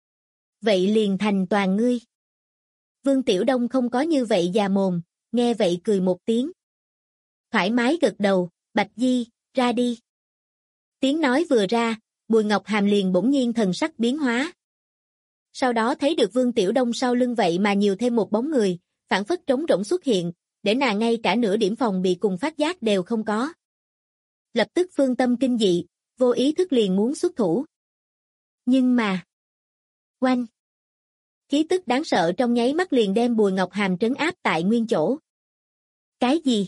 [SPEAKER 2] Vậy liền thành toàn ngươi. Vương Tiểu Đông không có như vậy già mồm, nghe vậy cười một tiếng. Thoải mái gật đầu, Bạch Di, ra đi. Tiếng nói vừa ra, Bùi Ngọc Hàm liền bỗng nhiên thần sắc biến hóa. Sau đó thấy được Vương Tiểu Đông sau lưng vậy mà nhiều thêm một bóng người, phản phất trống rỗng xuất hiện, để nàng ngay cả nửa điểm phòng bị cùng phát giác đều không có. Lập tức phương tâm kinh dị, vô ý thức liền muốn xuất thủ. Nhưng mà... Oanh! Khí tức đáng sợ trong nháy mắt liền đem Bùi Ngọc Hàm trấn áp tại nguyên chỗ. Cái gì?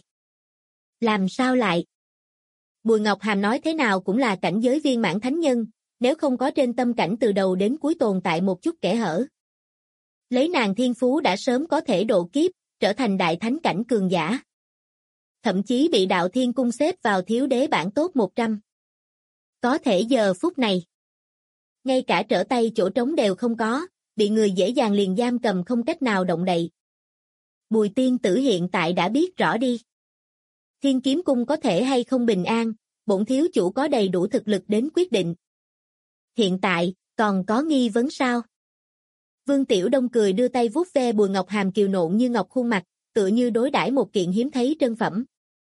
[SPEAKER 2] Làm sao lại? Bùi Ngọc Hàm nói thế nào cũng là cảnh giới viên mãn thánh nhân, nếu không có trên tâm cảnh từ đầu đến cuối tồn tại một chút kẽ hở. Lấy nàng thiên phú đã sớm có thể độ kiếp, trở thành đại thánh cảnh cường giả. Thậm chí bị đạo thiên cung xếp vào thiếu đế bảng top 100. Có thể giờ phút này, ngay cả trở tay chỗ trống đều không có, bị người dễ dàng liền giam cầm không cách nào động đậy. Bùi tiên tử hiện tại đã biết rõ đi. Thiên Kiếm cung có thể hay không bình an, bổn thiếu chủ có đầy đủ thực lực đến quyết định. Hiện tại, còn có nghi vấn sao? Vương Tiểu Đông cười đưa tay vuốt ve Bùi Ngọc Hàm kiều nộn như ngọc khuôn mặt, tựa như đối đãi một kiện hiếm thấy trân phẩm.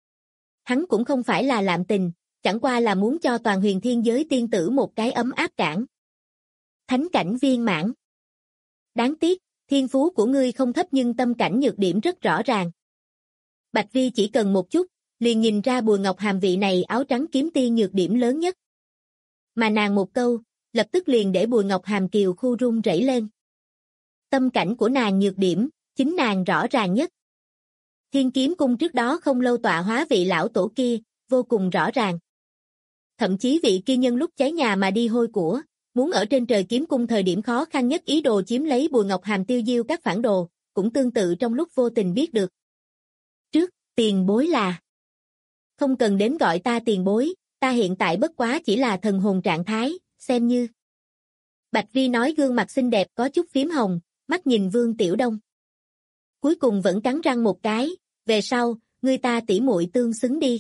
[SPEAKER 2] Hắn cũng không phải là lạm tình, chẳng qua là muốn cho toàn huyền thiên giới tiên tử một cái ấm áp cản. Thánh cảnh viên mãn. Đáng tiếc, thiên phú của ngươi không thấp nhưng tâm cảnh nhược điểm rất rõ ràng. Bạch Vi chỉ cần một chút, liền nhìn ra Bùi Ngọc Hàm vị này áo trắng kiếm tiên nhược điểm lớn nhất. Mà nàng một câu, lập tức liền để Bùi Ngọc Hàm kiều khu run rẩy lên. Tâm cảnh của nàng nhược điểm, chính nàng rõ ràng nhất. Thiên Kiếm Cung trước đó không lâu tọa hóa vị lão tổ kia, vô cùng rõ ràng. Thậm chí vị kia nhân lúc cháy nhà mà đi hôi của, muốn ở trên trời kiếm cung thời điểm khó khăn nhất ý đồ chiếm lấy Bùi Ngọc Hàm tiêu diêu các phản đồ, cũng tương tự trong lúc vô tình biết được. Trước, tiền bối là. Không cần đến gọi ta tiền bối, ta hiện tại bất quá chỉ là thần hồn trạng thái, xem như. Bạch Vi nói gương mặt xinh đẹp có chút phím hồng, mắt nhìn Vương Tiểu Đông. Cuối cùng vẫn cắn răng một cái, về sau, ngươi ta tỷ muội tương xứng đi.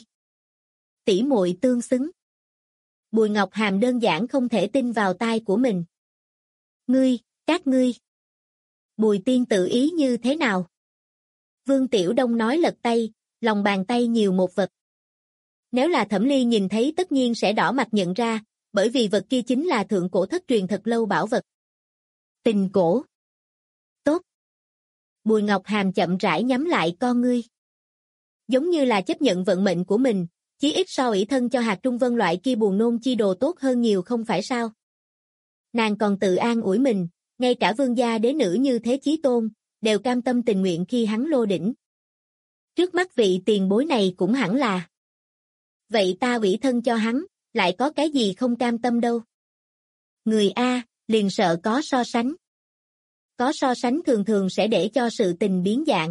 [SPEAKER 2] Tỷ muội tương xứng. Bùi Ngọc Hàm đơn giản không thể tin vào tai của mình. Ngươi, các ngươi. Bùi tiên tự ý như thế nào? Vương Tiểu Đông nói lật tay, lòng bàn tay nhiều một vật. Nếu là Thẩm Ly nhìn thấy tất nhiên sẽ đỏ mặt nhận ra, bởi vì vật kia chính là thượng cổ thất truyền thật lâu bảo vật. Tình cổ. Tốt. Bùi Ngọc Hàm chậm rãi nhắm lại con ngươi. Giống như là chấp nhận vận mệnh của mình, chí ít so ỷ thân cho hạt trung vân loại kia buồn nôn chi đồ tốt hơn nhiều không phải sao. Nàng còn tự an ủi mình, ngay cả vương gia đế nữ như thế chí tôn, đều cam tâm tình nguyện khi hắn lô đỉnh. Trước mắt vị tiền bối này cũng hẳn là. Vậy ta ủy thân cho hắn, lại có cái gì không cam tâm đâu. Người A, liền sợ có so sánh. Có so sánh thường thường sẽ để cho sự tình biến dạng.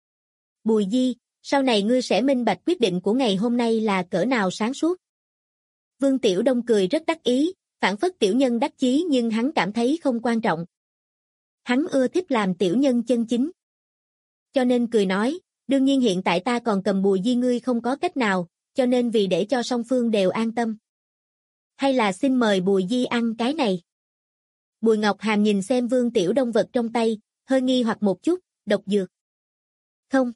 [SPEAKER 2] Bùi Di, sau này ngươi sẽ minh bạch quyết định của ngày hôm nay là cỡ nào sáng suốt. Vương Tiểu Đông cười rất đắc ý, phản phất tiểu nhân đắc chí nhưng hắn cảm thấy không quan trọng. Hắn ưa thích làm tiểu nhân chân chính. Cho nên cười nói, đương nhiên hiện tại ta còn cầm Bùi Di ngươi không có cách nào, cho nên vì để cho song phương đều an tâm. Hay là xin mời Bùi Di ăn cái này. Bùi Ngọc Hàm nhìn xem Vương Tiểu Đông vật trong tay, hơi nghi hoặc một chút, độc dược. Không.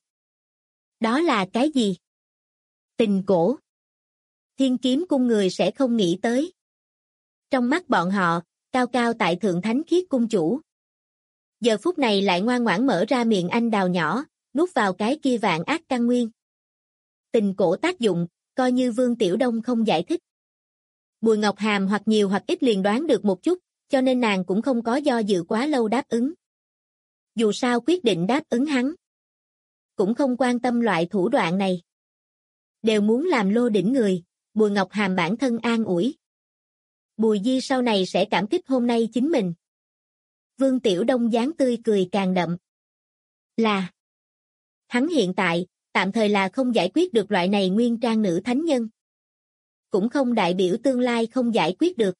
[SPEAKER 2] Đó là cái gì? Tình cổ. Thiên Kiếm Cung người sẽ không nghĩ tới. Trong mắt bọn họ, cao cao tại thượng thánh khiết cung chủ. Giờ phút này lại ngoan ngoãn mở ra miệng anh đào nhỏ, nuốt vào cái kia vạn ác căn nguyên. Tình cổ tác dụng, coi như Vương Tiểu Đông không giải thích. Bùi Ngọc Hàm hoặc nhiều hoặc ít liền đoán được một chút, cho nên nàng cũng không có do dự quá lâu đáp ứng. Dù sao quyết định đáp ứng hắn. Cũng không quan tâm loại thủ đoạn này. Đều muốn làm lô đỉnh người, Bùi Ngọc Hàm bản thân an ủi. Bùi Di sau này sẽ cảm kích hôm nay chính mình. Vương Tiểu Đông dáng tươi cười càng đậm. Là. Hắn hiện tại, tạm thời là không giải quyết được loại này nguyên trang nữ thánh nhân. Cũng không đại biểu tương lai không giải quyết được.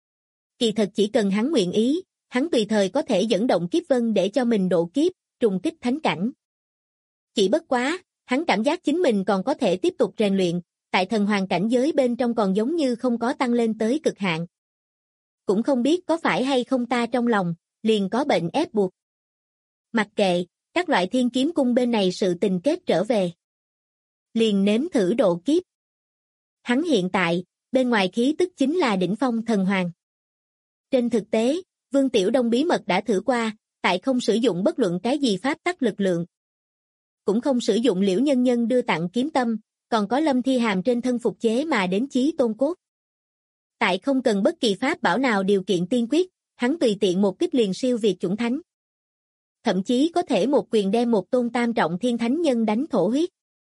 [SPEAKER 2] Kỳ thật chỉ cần hắn nguyện ý, hắn tùy thời có thể dẫn động kiếp vân để cho mình độ kiếp, trùng kích thánh cảnh. Chỉ bất quá, hắn cảm giác chính mình còn có thể tiếp tục rèn luyện, tại thần hoàng cảnh giới bên trong còn giống như không có tăng lên tới cực hạn. Cũng không biết có phải hay không ta trong lòng, liền có bệnh ép buộc. Mặc kệ, các loại Thiên Kiếm Cung bên này sự tình kết trở về. Liền nếm thử độ kiếp. Hắn hiện tại, bên ngoài khí tức chính là đỉnh phong thần hoàng. Trên thực tế, Vương Tiểu Đông bí mật đã thử qua, tại không sử dụng bất luận cái gì pháp tắc lực lượng. Cũng không sử dụng Liễu Nhân Nhân đưa tặng kiếm tâm, còn có Lâm Thi Hàm trên thân phục chế mà đến chí tôn cốt. Tại không cần bất kỳ pháp bảo nào điều kiện tiên quyết, hắn tùy tiện một kích liền siêu việt chủng thánh. Thậm chí có thể một quyền đem một tôn tam trọng thiên thánh nhân đánh thổ huyết.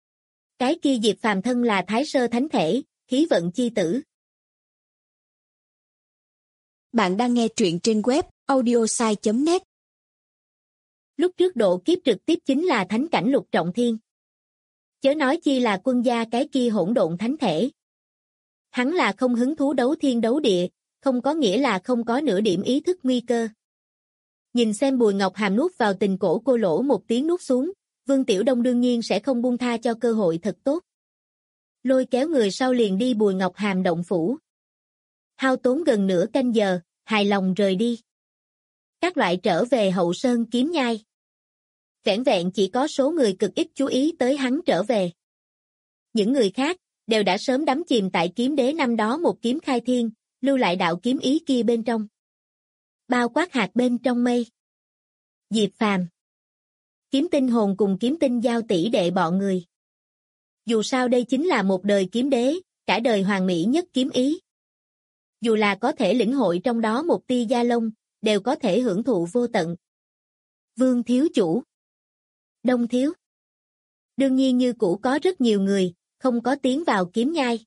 [SPEAKER 2] Cái kia Diệp Phàm thân là thái sơ thánh thể, khí vận chi tử.
[SPEAKER 3] Bạn đang nghe truyện trên web audiosai.net.
[SPEAKER 2] Lúc trước độ kiếp trực tiếp chính là thánh cảnh lục trọng thiên. Chớ nói chi là quân gia cái kia hỗn độn thánh thể. Hắn là không hứng thú đấu thiên đấu địa, không có nghĩa là không có nửa điểm ý thức nguy cơ. Nhìn xem Bùi Ngọc Hàm nuốt vào tình cổ cô lỗ một tiếng nuốt xuống, Vương Tiểu Đông đương nhiên sẽ không buông tha cho cơ hội thật tốt. Lôi kéo người sau liền đi Bùi Ngọc Hàm động phủ. Hao tốn gần nửa canh giờ, hài lòng rời đi. Các loại trở về Hậu Sơn kiếm nhai. Vẻn vẹn chỉ có số người cực ít chú ý tới hắn trở về. Những người khác đều đã sớm đắm chìm tại kiếm đế năm đó một kiếm khai thiên, lưu lại đạo kiếm ý kia bên trong. Bao quát hạt bên trong mây. Diệp Phàm, Kiếm Tinh Hồn cùng Kiếm Tinh Giao tỷ đệ bọn người. Dù sao đây chính là một đời kiếm đế, cả đời hoàn mỹ nhất kiếm ý. Dù là có thể lĩnh hội trong đó một tia da lông, đều có thể hưởng thụ vô tận. Vương thiếu chủ, Đông thiếu. Đương nhiên như cũ có rất nhiều người, không có tiến vào kiếm nhai.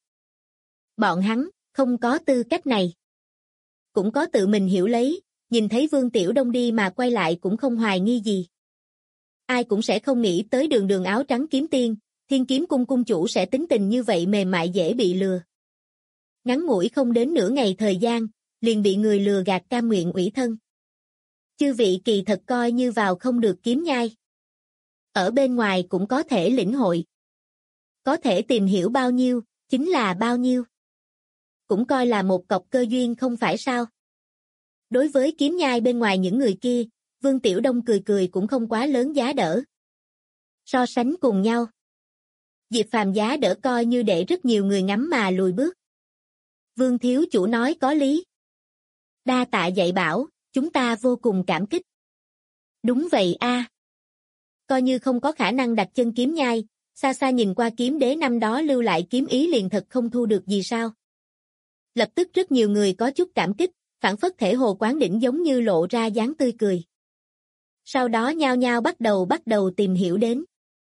[SPEAKER 2] Bọn hắn, không có tư cách này. Cũng có tự mình hiểu lấy, nhìn thấy Vương Tiểu Đông đi mà quay lại cũng không hoài nghi gì. Ai cũng sẽ không nghĩ tới đường đường áo trắng kiếm tiên, Thiên Kiếm Cung cung chủ sẽ tính tình như vậy mềm mại dễ bị lừa. Ngắn ngủi không đến nửa ngày thời gian, liền bị người lừa gạt cam nguyện ủy thân. Chư vị kỳ thật coi như vào không được kiếm nhai. Ở bên ngoài cũng có thể lĩnh hội. Có thể tìm hiểu bao nhiêu, chính là bao nhiêu. Cũng coi là một cọc cơ duyên không phải sao. Đối với kiếm nhai bên ngoài những người kia, Vương Tiểu Đông cười cười cũng không quá lớn giá đỡ. So sánh cùng nhau. Diệp Phàm giá đỡ coi như để rất nhiều người ngắm mà lùi bước. Vương thiếu chủ nói có lý. Đa tạ dạy bảo, chúng ta vô cùng cảm kích. Đúng vậy a. Coi như không có khả năng đặt chân kiếm nhai, xa xa nhìn qua kiếm đế năm đó lưu lại kiếm ý liền thật không thu được gì sao. Lập tức rất nhiều người có chút cảm kích, phảng phất thể hồ quán đỉnh giống như lộ ra dáng tươi cười. Sau đó nhao nhao bắt đầu tìm hiểu đến.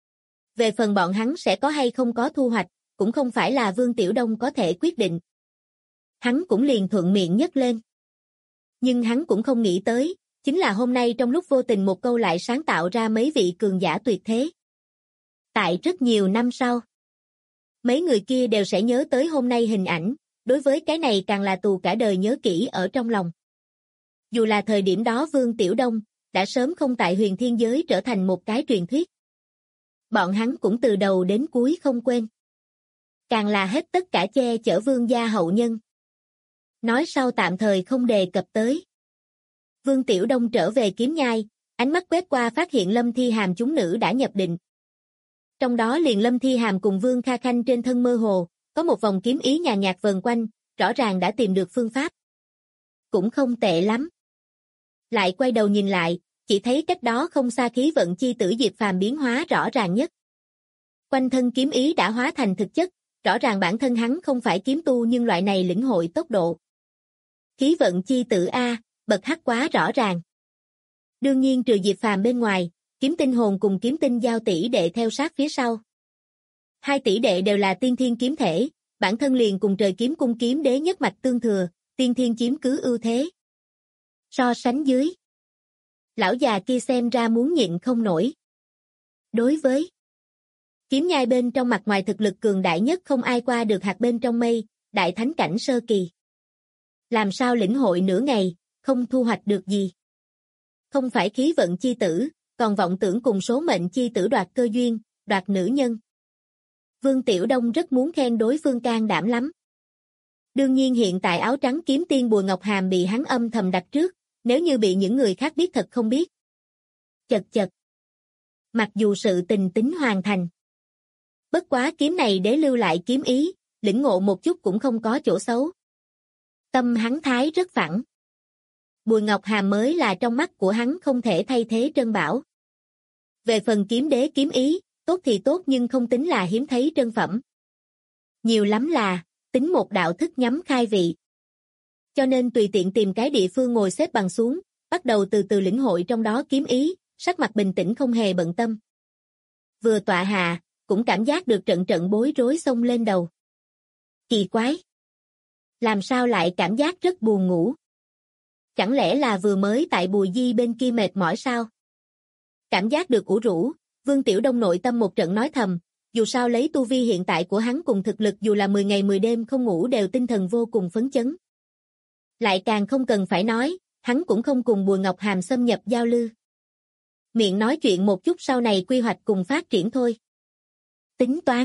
[SPEAKER 2] Về phần bọn hắn sẽ có hay không có thu hoạch, cũng không phải là Vương Tiểu Đông có thể quyết định. Hắn cũng liền thuận miệng nhấc lên. Nhưng hắn cũng không nghĩ tới, chính là hôm nay trong lúc vô tình một câu lại sáng tạo ra mấy vị cường giả tuyệt thế. Tại rất nhiều năm sau, mấy người kia đều sẽ nhớ tới hôm nay hình ảnh, đối với cái này càng là tù cả đời nhớ kỹ ở trong lòng. Dù là thời điểm đó Vương Tiểu Đông đã sớm không tại huyền thiên giới trở thành một cái truyền thuyết. Bọn hắn cũng từ đầu đến cuối không quên. Càng là hết tất cả che chở vương gia hậu nhân. Nói sau tạm thời không đề cập tới. Vương Tiểu Đông trở về kiếm nhai, ánh mắt quét qua phát hiện Lâm Thi Hàm chúng nữ đã nhập định. Trong đó liền Lâm Thi Hàm cùng Vương Kha Khanh trên thân mơ hồ, có một vòng kiếm ý nhàn nhạt vần quanh, rõ ràng đã tìm được phương pháp. Cũng không tệ lắm. Lại quay đầu nhìn lại, chỉ thấy cách đó không xa khí vận chi tử Diệp Phàm biến hóa rõ ràng nhất. Quanh thân kiếm ý đã hóa thành thực chất, rõ ràng bản thân hắn không phải kiếm tu nhưng loại này lĩnh hội tốc độ. Khí vận chi tử A, bật hắc quá rõ ràng. Đương nhiên trừ Diệp Phàm bên ngoài, Kiếm Tinh Hồn cùng Kiếm Tinh Giao tỷ đệ theo sát phía sau. Hai tỷ đệ đều là tiên thiên kiếm thể, bản thân liền cùng Trời Kiếm Cung kiếm đế nhất mạch tương thừa, tiên thiên chiếm cứ ưu thế. So sánh dưới, lão già kia xem ra muốn nhịn không nổi. Đối với kiếm nhai bên trong mặt ngoài thực lực cường đại nhất không ai qua được hạt bên trong mây, đại thánh cảnh sơ kỳ. Làm sao lĩnh hội nửa ngày, không thu hoạch được gì. Không phải khí vận chi tử, còn vọng tưởng cùng số mệnh chi tử đoạt cơ duyên, đoạt nữ nhân. Vương Tiểu Đông rất muốn khen đối phương can đảm lắm. Đương nhiên hiện tại áo trắng kiếm tiên Bùi Ngọc Hàm bị hắn âm thầm đặt trước, nếu như bị những người khác biết thật không biết. Chật chật. Mặc dù sự tình tính hoàn thành. Bất quá kiếm này đế lưu lại kiếm ý, lĩnh ngộ một chút cũng không có chỗ xấu. Tâm hắn thái rất phẳng. Bùi Ngọc Hàm mới là trong mắt của hắn không thể thay thế trân bảo. Về phần kiếm đế kiếm ý, tốt thì tốt nhưng không tính là hiếm thấy trân phẩm. Nhiều lắm là, tính một đạo thức nhắm khai vị. Cho nên tùy tiện tìm cái địa phương ngồi xếp bằng xuống, bắt đầu từ từ lĩnh hội trong đó kiếm ý, sắc mặt bình tĩnh không hề bận tâm. Vừa tọa hạ, cũng cảm giác được trận trận bối rối xông lên đầu. Kỳ quái! Làm sao lại cảm giác rất buồn ngủ? Chẳng lẽ là vừa mới tại Bùi Di bên kia mệt mỏi sao? Cảm giác được ủ rũ, Vương Tiểu Đông nội tâm một trận nói thầm, dù sao lấy tu vi hiện tại của hắn cùng thực lực dù là 10 ngày 10 đêm không ngủ đều tinh thần vô cùng phấn chấn. Lại càng không cần phải nói, hắn cũng không cùng Bùi Ngọc Hàm xâm nhập giao lưu. Miệng nói chuyện một chút sau này quy hoạch cùng phát triển thôi. Tính toán.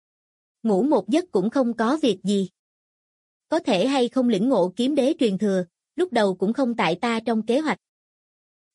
[SPEAKER 2] Ngủ một giấc cũng không có việc gì. Có thể hay không lĩnh ngộ kiếm đế truyền thừa, lúc đầu cũng không tại ta trong kế hoạch.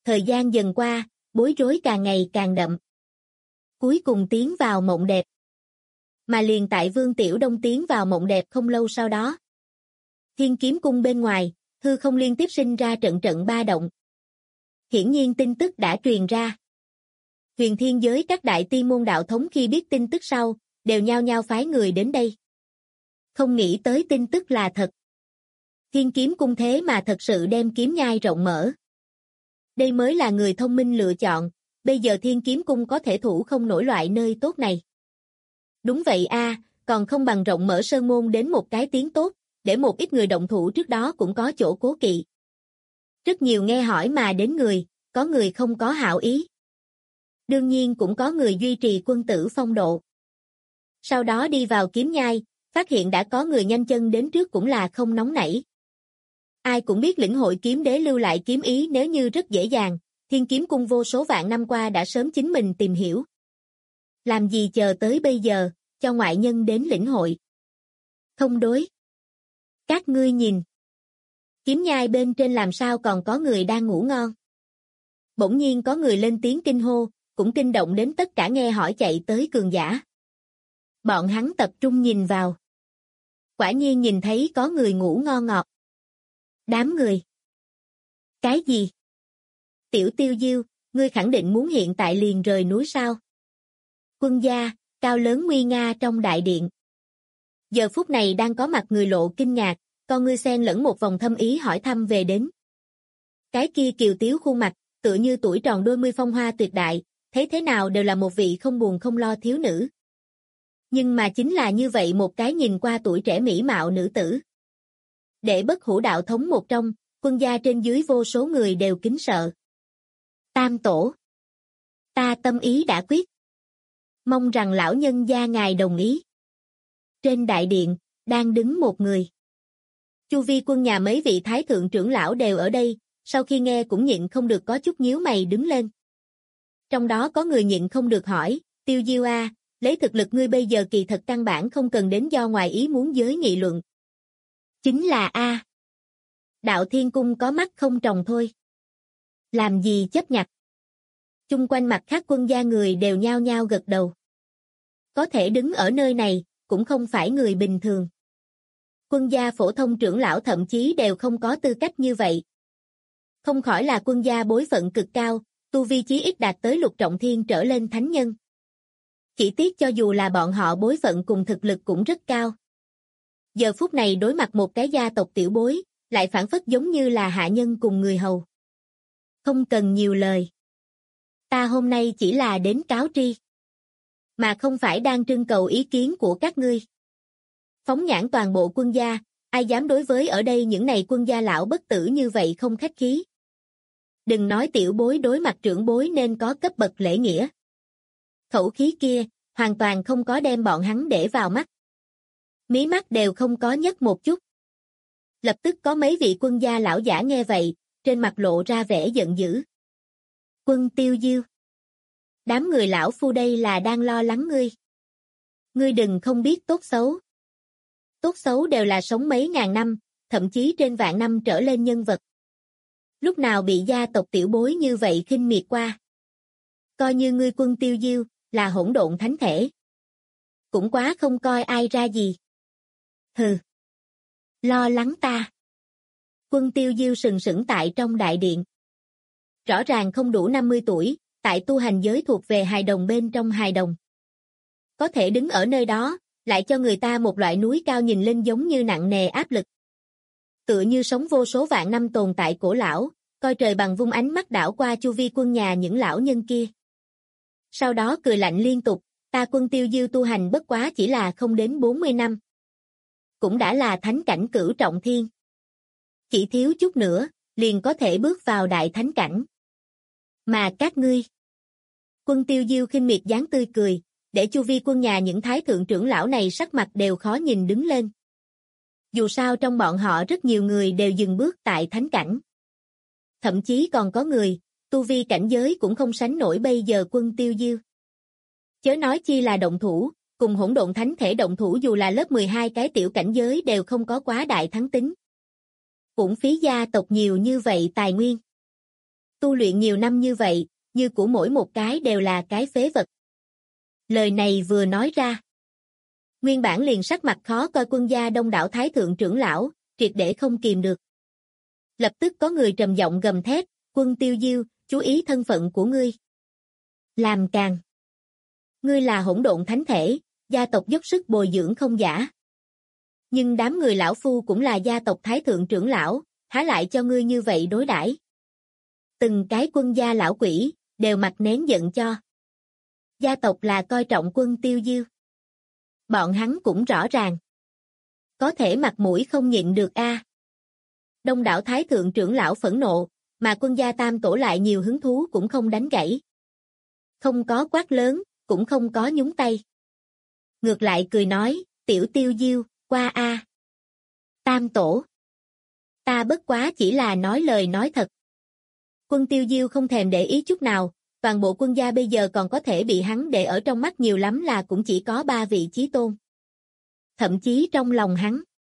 [SPEAKER 2] Thời gian dần qua, bối rối càng ngày càng đậm. Cuối cùng tiến vào mộng đẹp. Mà liền tại Vương Tiểu Đông tiến vào mộng đẹp không lâu sau đó. Thiên Kiếm Cung bên ngoài, hư không liên tiếp sinh ra trận trận ba động. Hiển nhiên tin tức đã truyền ra. Huyền Thiên giới các đại tiên môn đạo thống khi biết tin tức sau, đều nhao nhao phái người đến đây. Không nghĩ tới tin tức là thật. Thiên Kiếm Cung thế mà thật sự đem kiếm nhai rộng mở. Đây mới là người thông minh lựa chọn, bây giờ Thiên Kiếm Cung có thể thủ không nổi loại nơi tốt này. Đúng vậy a, còn không bằng rộng mở sơn môn đến một cái tiếng tốt, để một ít người động thủ trước đó cũng có chỗ cố kỵ. Rất nhiều nghe hỏi mà đến người, có người không có hảo ý. Đương nhiên cũng có người duy trì quân tử phong độ. Sau đó đi vào kiếm nhai, phát hiện đã có người nhanh chân đến trước cũng là không nóng nảy. Ai cũng biết lĩnh hội kiếm đế lưu lại kiếm ý nếu như rất dễ dàng, Thiên Kiếm Cung vô số vạn năm qua đã sớm chính mình tìm hiểu. Làm gì chờ tới bây giờ, cho ngoại nhân đến lĩnh hội. Không đối. Các ngươi nhìn. Kiếm nhai bên trên làm sao còn có người đang ngủ ngon. Bỗng nhiên có người lên tiếng kinh hô, cũng kinh động đến tất cả nghe hỏi chạy tới cường giả. Bọn hắn tập trung nhìn vào. Quả nhiên nhìn thấy có người ngủ ngon ngọt. Đám người. Cái gì? Tiểu Tiêu Diêu, ngươi khẳng định muốn hiện tại liền rời núi sao? Quân gia, cao lớn nguy nga trong đại điện. Giờ phút này đang có mặt người lộ kinh ngạc, con ngươi xen lẫn một vòng thâm ý hỏi thăm về đến. Cái kia kiều tiếu khuôn mặt, tựa như tuổi tròn đôi mươi phong hoa tuyệt đại, thấy thế nào đều là một vị không buồn không lo thiếu nữ. Nhưng mà chính là như vậy một cái nhìn qua tuổi trẻ mỹ mạo nữ tử. Để bất hủ đạo thống một trong, quân gia trên dưới vô số người đều kính sợ. Tam tổ. Ta tâm ý đã quyết. Mong rằng lão nhân gia ngài đồng ý. Trên đại điện, đang đứng một người. Chu vi quân nhà mấy vị thái thượng trưởng lão đều ở đây, sau khi nghe cũng nhịn không được có chút nhíu mày đứng lên. Trong đó có người nhịn không được hỏi, Tiêu Diêu a, lấy thực lực ngươi bây giờ kỳ thật căn bản không cần đến do ngoài ý muốn giới nghị luận. Chính là a. Đạo Thiên Cung có mắt không tròng thôi. Làm gì chấp nhặt. Chung quanh mặt khác quân gia người đều nhao nhao gật đầu. Có thể đứng ở nơi này, cũng không phải người bình thường. Quân gia phổ thông trưởng lão thậm chí đều không có tư cách như vậy. Không khỏi là quân gia bối phận cực cao, tu vi chí ít đạt tới lục trọng thiên trở lên thánh nhân. Chỉ tiếc cho dù là bọn họ bối phận cùng thực lực cũng rất cao. Giờ phút này đối mặt một cái gia tộc tiểu bối, lại phản phất giống như là hạ nhân cùng người hầu. Không cần nhiều lời. Ta hôm nay chỉ là đến cáo tri, mà không phải đang trưng cầu ý kiến của các ngươi. Phóng nhãn toàn bộ quân gia, ai dám đối với ở đây những này quân gia lão bất tử như vậy không khách khí. Đừng nói tiểu bối đối mặt trưởng bối nên có cấp bậc lễ nghĩa. Khẩu khí kia, hoàn toàn không có đem bọn hắn để vào mắt. Mí mắt đều không có nhấc một chút. Lập tức có mấy vị quân gia lão giả nghe vậy, trên mặt lộ ra vẻ giận dữ. Quân Tiêu Diêu. Đám người lão phu đây là đang lo lắng ngươi. Ngươi đừng không biết tốt xấu. Tốt xấu đều là sống mấy ngàn năm, thậm chí trên vạn năm trở lên nhân vật. Lúc nào bị gia tộc tiểu bối như vậy khinh miệt qua. Coi như ngươi Quân Tiêu Diêu, là hỗn độn thánh thể. Cũng quá không coi ai ra gì. Hừ. Lo lắng ta. Quân Tiêu Diêu sừng sững tại trong đại điện. Rõ ràng không đủ 50 tuổi, tại tu hành giới thuộc về hài đồng bên trong hài đồng. Có thể đứng ở nơi đó, lại cho người ta một loại núi cao nhìn lên giống như nặng nề áp lực. Tựa như sống vô số vạn năm tồn tại cổ lão, coi trời bằng vung ánh mắt đảo qua chu vi quân nhà những lão nhân kia. Sau đó cười lạnh liên tục, ta Quân Tiêu Diêu tu hành bất quá chỉ là không đến 40 năm. Cũng đã là thánh cảnh cửu trọng thiên. Chỉ thiếu chút nữa, liền có thể bước vào đại thánh cảnh. Mà các ngươi. Quân Tiêu Diêu khinh miệt dáng tươi cười, để chu vi quân nhà những thái thượng trưởng lão này sắc mặt đều khó nhìn đứng lên. Dù sao trong bọn họ rất nhiều người đều dừng bước tại thánh cảnh. Thậm chí còn có người, tu vi cảnh giới cũng không sánh nổi bây giờ Quân Tiêu Diêu. Chớ nói chi là động thủ, cùng hỗn độn thánh thể động thủ dù là lớp 12 cái tiểu cảnh giới đều không có quá đại thắng tính. Cũng phí gia tộc nhiều như vậy tài nguyên. Tu luyện nhiều năm như vậy, như của mỗi một cái đều là cái phế vật. Lời này vừa nói ra. Nguyên bản liền sắc mặt khó coi quân gia đông đảo thái thượng trưởng lão, triệt để không kìm được. Lập tức có người trầm giọng gầm thét, Quân Tiêu Diêu, chú ý thân phận của ngươi. Làm càn. Ngươi là hỗn độn thánh thể, gia tộc dốc sức bồi dưỡng không giả. Nhưng đám người lão phu cũng là gia tộc thái thượng trưởng lão, há lại cho ngươi như vậy đối đãi. Từng cái quân gia lão quỷ, đều mặt nén giận cho. Gia tộc là coi trọng Quân Tiêu Diêu. Bọn hắn cũng rõ ràng. Có thể mặt mũi không nhịn được a. Đông đảo thái thượng trưởng lão phẫn nộ, mà quân gia tam tổ lại nhiều hứng thú cũng không đánh gãy. Không có quát lớn, cũng không có nhúng tay. Ngược lại cười nói, tiểu Tiêu Diêu, qua a. Tam tổ. Ta bất quá chỉ là nói lời nói thật. Quân Tiêu Diêu không thèm để ý chút nào, toàn bộ quân gia bây giờ còn có thể bị hắn để ở trong mắt nhiều lắm là cũng chỉ có 3 vị chí tôn. Thậm chí trong lòng hắn.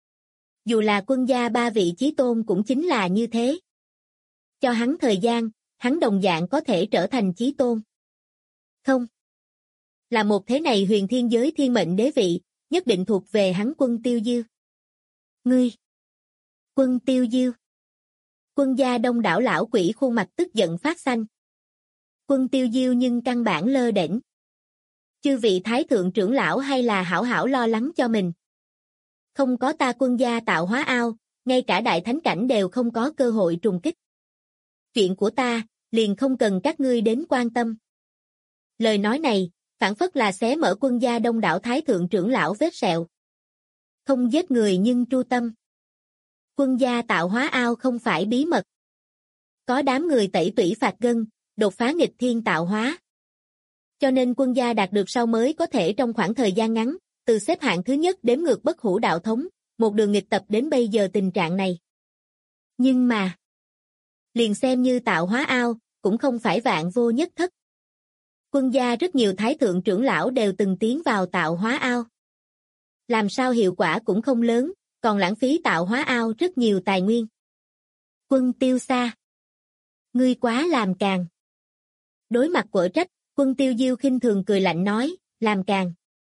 [SPEAKER 2] Dù là quân gia 3 vị chí tôn cũng chính là như thế. Cho hắn thời gian, hắn đồng dạng có thể trở thành chí tôn. Không. Là một thế này huyền thiên giới thiên mệnh đế vị, nhất định thuộc về hắn Quân Tiêu Diêu. Ngươi. Quân Tiêu Diêu. Quân gia đông đảo lão quỷ khuôn mặt tức giận phát xanh. Quân Tiêu Diêu nhưng căn bản lơ đễnh. Chư vị thái thượng trưởng lão hay là hảo hảo lo lắng cho mình. Không có ta quân gia tạo hóa ao, ngay cả đại thánh cảnh đều không có cơ hội trùng kích. Chuyện của ta, liền không cần các ngươi đến quan tâm. Lời nói này, phản phất là xé mở quân gia đông đảo thái thượng trưởng lão vết sẹo. Không giết người nhưng tru tâm. Quân gia tạo hóa ao không phải bí mật. Có đám người tẩy tủy phạt gân, đột phá nghịch thiên tạo hóa. Cho nên quân gia đạt được sau mới có thể trong khoảng thời gian ngắn, từ xếp hạng thứ nhất đếm ngược bất hủ đạo thống, một đường nghịch tập đến bây giờ tình trạng này. Nhưng mà, liền xem như tạo hóa ao, cũng không phải vạn vô nhất thất. Quân gia rất nhiều thái thượng trưởng lão đều từng tiến vào tạo hóa ao. Làm sao hiệu quả cũng không lớn, còn lãng phí tạo hóa ao rất nhiều tài nguyên. Quân Tiêu Sa. Ngươi quá làm càn. Đối mặt quở trách, Quân Tiêu Diêu khinh thường cười lạnh nói, làm càn.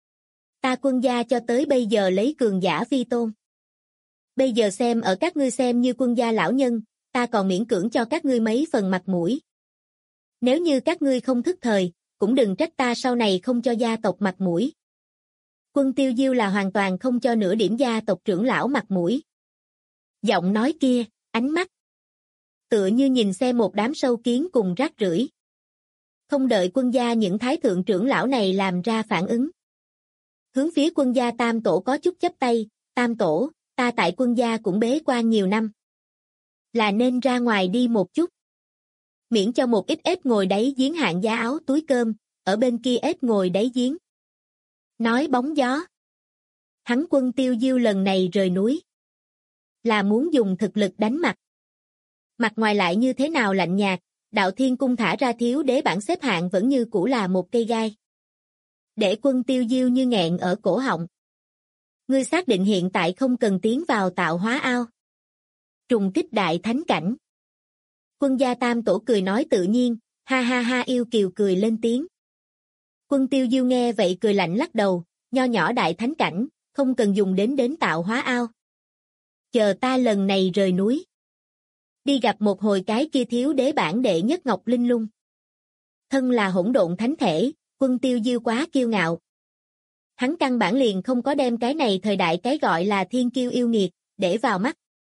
[SPEAKER 2] Ta quân gia cho tới bây giờ lấy cường giả vi tôn. Bây giờ xem ở các ngươi xem như quân gia lão nhân, ta còn miễn cưỡng cho các ngươi mấy phần mặt mũi. Nếu như các ngươi không thức thời, cũng đừng trách ta sau này không cho gia tộc mặt mũi. Quân Tiêu Diêu là hoàn toàn không cho nửa điểm gia tộc trưởng lão mặt mũi. Giọng nói kia, ánh mắt. Tựa như nhìn xem một đám sâu kiến cùng rác rưởi. Không đợi quân gia những thái thượng trưởng lão này làm ra phản ứng. Hướng phía quân gia tam tổ có chút chắp tay, tam tổ, ta tại quân gia cũng bế quan nhiều năm. Là nên ra ngoài đi một chút. Miễn cho một ít ếch ngồi đáy giếng hạn giá áo túi cơm, ở bên kia ếch ngồi đáy giếng. Nói bóng gió. Hắn Quân Tiêu Diêu lần này rời núi. Là muốn dùng thực lực đánh mặt. Mặt ngoài lại như thế nào lạnh nhạt, Đạo Thiên Cung thả ra thiếu đế bảng xếp hạng vẫn như cũ là một cây gai. Để Quân Tiêu Diêu như nghẹn ở cổ họng. Ngươi xác định hiện tại không cần tiến vào tạo hóa ao. Trùng kích đại thánh cảnh. Quân gia tam tổ cười nói tự nhiên, ha ha ha yêu kiều cười lên tiếng. Quân Tiêu Diêu nghe vậy cười lạnh lắc đầu, nho nhỏ đại thánh cảnh, không cần dùng đến tạo hóa ao. Chờ ta lần này rời núi. Đi gặp một hồi cái kia thiếu đế bản đệ nhất Ngọc Linh Lung. Thân là hỗn độn thánh thể, Quân Tiêu Diêu quá kiêu ngạo. Hắn căn bản liền không có đem cái này thời đại cái gọi là thiên kiêu yêu nghiệt, để vào mắt.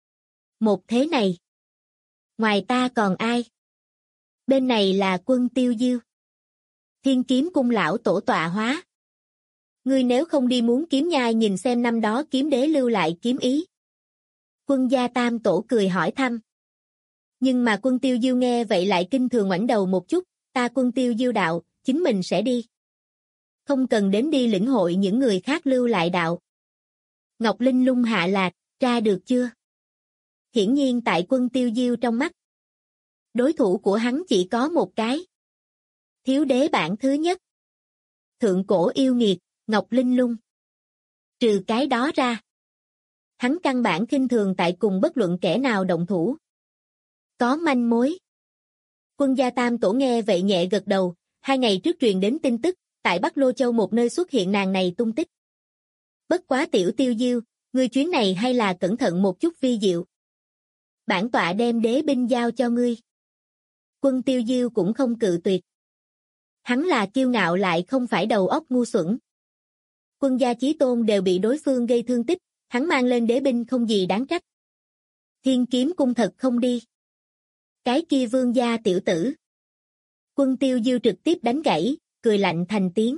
[SPEAKER 2] Một thế này. Ngoài ta còn ai? Bên này là Quân Tiêu Diêu. Thiên Kiếm Cung lão tổ tọa hóa. Ngươi nếu không đi muốn kiếm nhai nhìn xem năm đó kiếm đế lưu lại kiếm ý. Quân gia tam tổ cười hỏi thăm. Nhưng mà Quân Tiêu Diêu nghe vậy lại kinh thường ngoảnh đầu một chút, ta Quân Tiêu Diêu đạo, chính mình sẽ đi. Không cần đến đi lĩnh hội những người khác lưu lại đạo. Ngọc Linh Lung hạ lạc, ra được chưa? Hiển nhiên tại Quân Tiêu Diêu trong mắt. Đối thủ của hắn chỉ có một cái. Thiếu đế bản thứ nhất. Thượng cổ yêu nghiệt, Ngọc Linh Lung. Trừ cái đó ra. Hắn căn bản khinh thường tại cùng bất luận kẻ nào động thủ. Có manh mối. Quân gia tam tổ nghe vậy nhẹ gật đầu, 2 ngày trước truyền đến tin tức, tại Bắc Lô Châu một nơi xuất hiện nàng này tung tích. Bất quá Tiểu Tiêu Diêu, ngươi chuyến này hay là cẩn thận một chút vi diệu. Bản tọa đem đế binh giao cho ngươi. Quân Tiêu Diêu cũng không cự tuyệt. Hắn là kiêu ngạo lại không phải đầu óc ngu xuẩn. Quân gia Chí Tôn đều bị đối phương gây thương tích, hắn mang lên đế binh không gì đáng trách. Thiên Kiếm Cung thật không đi. Cái kia vương gia tiểu tử. Quân Tiêu Diêu trực tiếp đánh gãy, cười lạnh thành tiếng.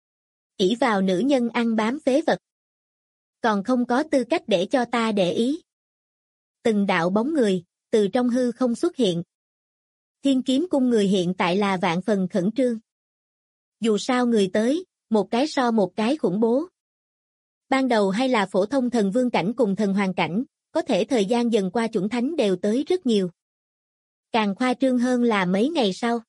[SPEAKER 2] Ỷ vào nữ nhân ăn bám phế vật. Còn không có tư cách để cho ta để ý. Từng đạo bóng người, từ trong hư không xuất hiện. Thiên Kiếm Cung người hiện tại là vạn phần khẩn trương. Dù sao người tới, một cái so một cái khủng bố. Ban đầu hay là phổ thông thần vương cảnh cùng thần hoàng cảnh, có thể thời gian dần qua chuẩn thánh đều tới rất nhiều. Càng khoa trương hơn là mấy ngày sau.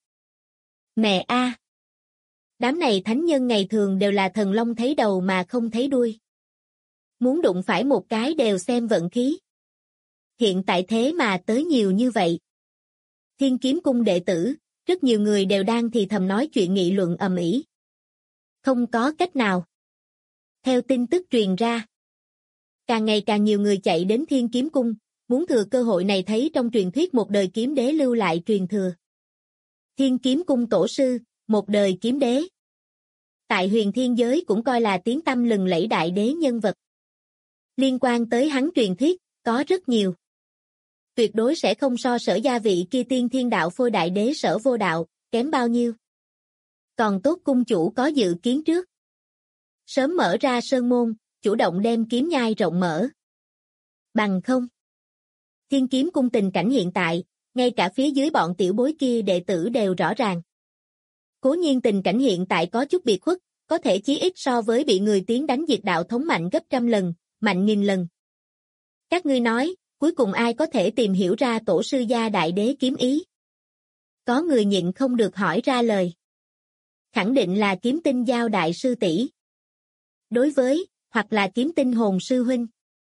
[SPEAKER 2] Mẹ a! Đám này thánh nhân ngày thường đều là thần long thấy đầu mà không thấy đuôi. Muốn đụng phải một cái đều xem vận khí. Hiện tại thế mà tới nhiều như vậy. Thiên Kiếm Cung đệ tử, rất nhiều người đều đang thì thầm nói chuyện nghị luận ầm ĩ. Không có cách nào. Theo tin tức truyền ra, càng ngày càng nhiều người chạy đến Thiên Kiếm Cung, muốn thừa cơ hội này thấy trong truyền thuyết một đời kiếm đế lưu lại truyền thừa. Thiên Kiếm Cung tổ sư, một đời kiếm đế. Tại huyền thiên giới cũng coi là tiếng tăm lừng lẫy đại đế nhân vật. Liên quan tới hắn truyền thuyết, có rất nhiều. Tuyệt đối sẽ không so Sở gia vị kia tiên thiên đạo phôi đại đế Sở vô đạo, kém bao nhiêu. Còn tốt cung chủ có dự kiến trước. Sớm mở ra sơn môn, chủ động đem kiếm nhai rộng mở. Bằng không. Thiên Kiếm Cung tình cảnh hiện tại, ngay cả phía dưới bọn tiểu bối kia đệ tử đều rõ ràng. Cố nhiên tình cảnh hiện tại có chút biệt khuất, có thể chí ít so với bị người tiến đánh diệt đạo thống mạnh gấp 100 lần, mạnh nghìn lần. Các ngươi nói, cuối cùng ai có thể tìm hiểu ra tổ sư gia đại đế kiếm ý? Có người nhịn không được hỏi ra lời. Khẳng định là Kiếm Tinh Giao đại sư tỷ. Đối với, hoặc là Kiếm Tinh Hồn sư huynh.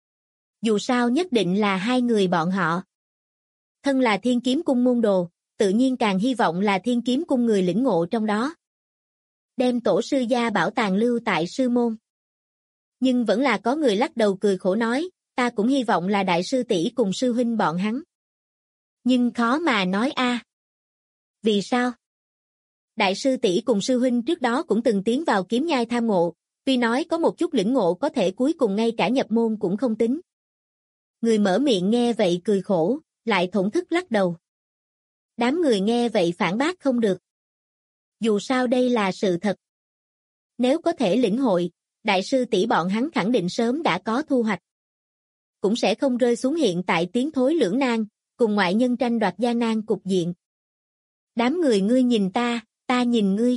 [SPEAKER 2] Dù sao nhất định là hai người bọn họ. Thân là Thiên Kiếm Cung môn đồ, tự nhiên càng hy vọng là Thiên Kiếm Cung người lĩnh ngộ trong đó. Đem tổ sư gia bảo tàng lưu tại sư môn. Nhưng vẫn là có người lắc đầu cười khổ nói, ta cũng hy vọng là đại sư tỷ cùng sư huynh bọn hắn. Nhưng khó mà nói a. Vì sao? Đại sư tỷ cùng sư huynh trước đó cũng từng tiến vào kiếm nhai tham ngộ, tuy nói có một chút lĩnh ngộ có thể cuối cùng ngay cả nhập môn cũng không tính. Người mở miệng nghe vậy cười khổ, lại thổn thức lắc đầu. Đám người nghe vậy phản bác không được. Dù sao đây là sự thật. Nếu có thể lĩnh hội, đại sư tỷ bọn hắn khẳng định sớm đã có thu hoạch. Cũng sẽ không rơi xuống hiện tại tiến thối lưỡng nan, cùng ngoại nhân tranh đoạt gian nan cục diện. Đám người ngươi nhìn ta nhìn ngươi.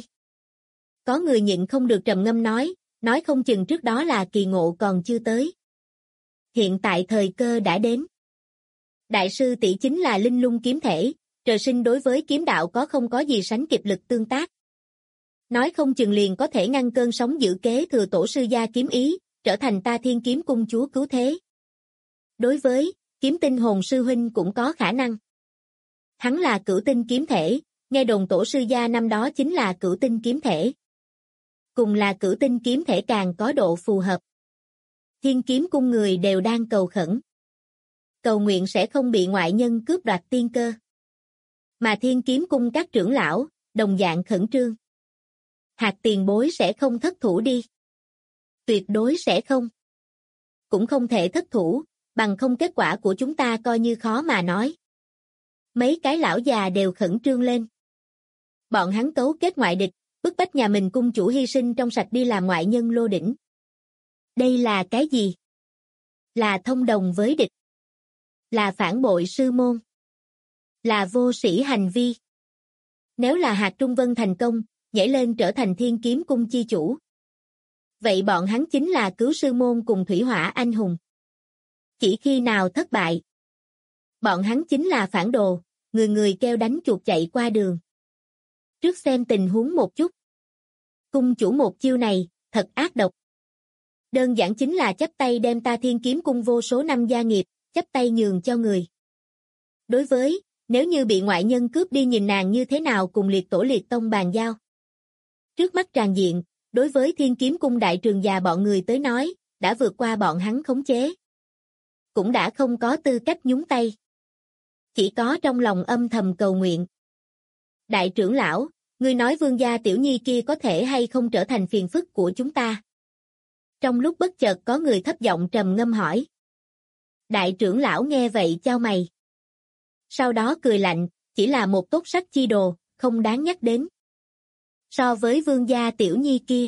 [SPEAKER 2] Có người nhịn không được trầm ngâm nói không chừng trước đó là kỳ ngộ còn chưa tới. Hiện tại thời cơ đã đến. Đại sư tỷ chính là linh lung kiếm thể, trời sinh đối với kiếm đạo không có gì sánh kịp lực tương tác. Nói không chừng liền có thể ngăn cơn sóng dữ kế thừa tổ sư gia kiếm ý, trở thành ta Thiên Kiếm Cung chúa cứu thế. Đối với Kiếm Tinh Hồn sư huynh cũng có khả năng. Hắn là cửu tinh kiếm thể, nghe đồn tổ sư gia năm đó chính là cửu tinh kiếm thể. Cùng là cửu tinh kiếm thể càng có độ phù hợp. Thiên Kiếm Cung người đều đang cầu khẩn. Cầu nguyện sẽ không bị ngoại nhân cướp đoạt tiên cơ. Mà Thiên Kiếm Cung các trưởng lão, đồng dạng khẩn trương. Hạt tiền bối sẽ không thất thủ đi. Tuyệt đối sẽ không. Cũng không thể thất thủ, bằng không kết quả của chúng ta coi như khó mà nói. Mấy cái lão già đều khẩn trương lên. Bọn hắn cấu kết ngoại địch, bức bách nhà mình cung chủ hy sinh trong sạch đi làm ngoại nhân lô đỉnh. Đây là cái gì? Là thông đồng với địch. Là phản bội sư môn. Là vô sĩ hành vi. Nếu là Hạt Trung Vân thành công, nhảy lên trở thành Thiên Kiếm Cung chi chủ. Vậy bọn hắn chính là cứu sư môn cùng thủy hỏa anh hùng. Chỉ khi nào thất bại, bọn hắn chính là phản đồ, người người kêu đánh chuột chạy qua đường. Trước xem tình huống một chút. Cung chủ một chiêu này, thật ác độc. Đơn giản chính là chắp tay đem ta Thiên Kiếm Cung vô số năm gia nghiệp, chắp tay nhường cho người. Đối với, Nếu như bị ngoại nhân cướp đi nhìn nàng như thế nào cùng liệt tổ liệt tông bàn giao. Trước mắt tràn diện, đối với Thiên Kiếm Cung đại trường già bọn người tới nói, đã vượt qua bọn hắn khống chế. Cũng đã không có tư cách nhúng tay. Chỉ có trong lòng âm thầm cầu nguyện. Đại trưởng lão, ngươi nói Vương gia tiểu nhi kia có thể hay không trở thành phiền phức của chúng ta? Trong lúc bất chợt có người thấp giọng trầm ngâm hỏi. Đại trưởng lão nghe vậy chau mày. Sau đó cười lạnh, chỉ là một tốt sắc chi đồ, không đáng nhắc đến. So với Vương gia tiểu nhi kia,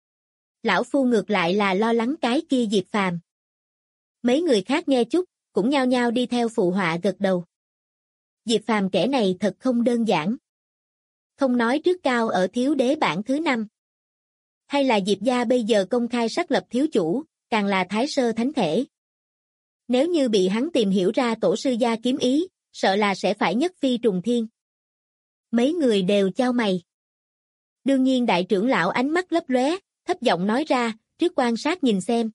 [SPEAKER 2] lão phu ngược lại là lo lắng cái kia Diệp Phàm. Mấy người khác nghe chút, cũng nhao nhao đi theo phụ họa gật đầu. Diệp Phàm kẻ này thật không đơn giản. Không nói trước cao ở thiếu đế bảng thứ 5. Hay là Diệp gia bây giờ công khai xác lập thiếu chủ, càng là thái sơ thánh thể. Nếu như bị hắn tìm hiểu ra tổ sư gia kiếm ý, sợ là sẽ phải nhất phi trùng thiên. Mấy người đều chau mày. Đương nhiên đại trưởng lão ánh mắt lấp lóe, thấp giọng nói ra, trước quan sát nhìn xem.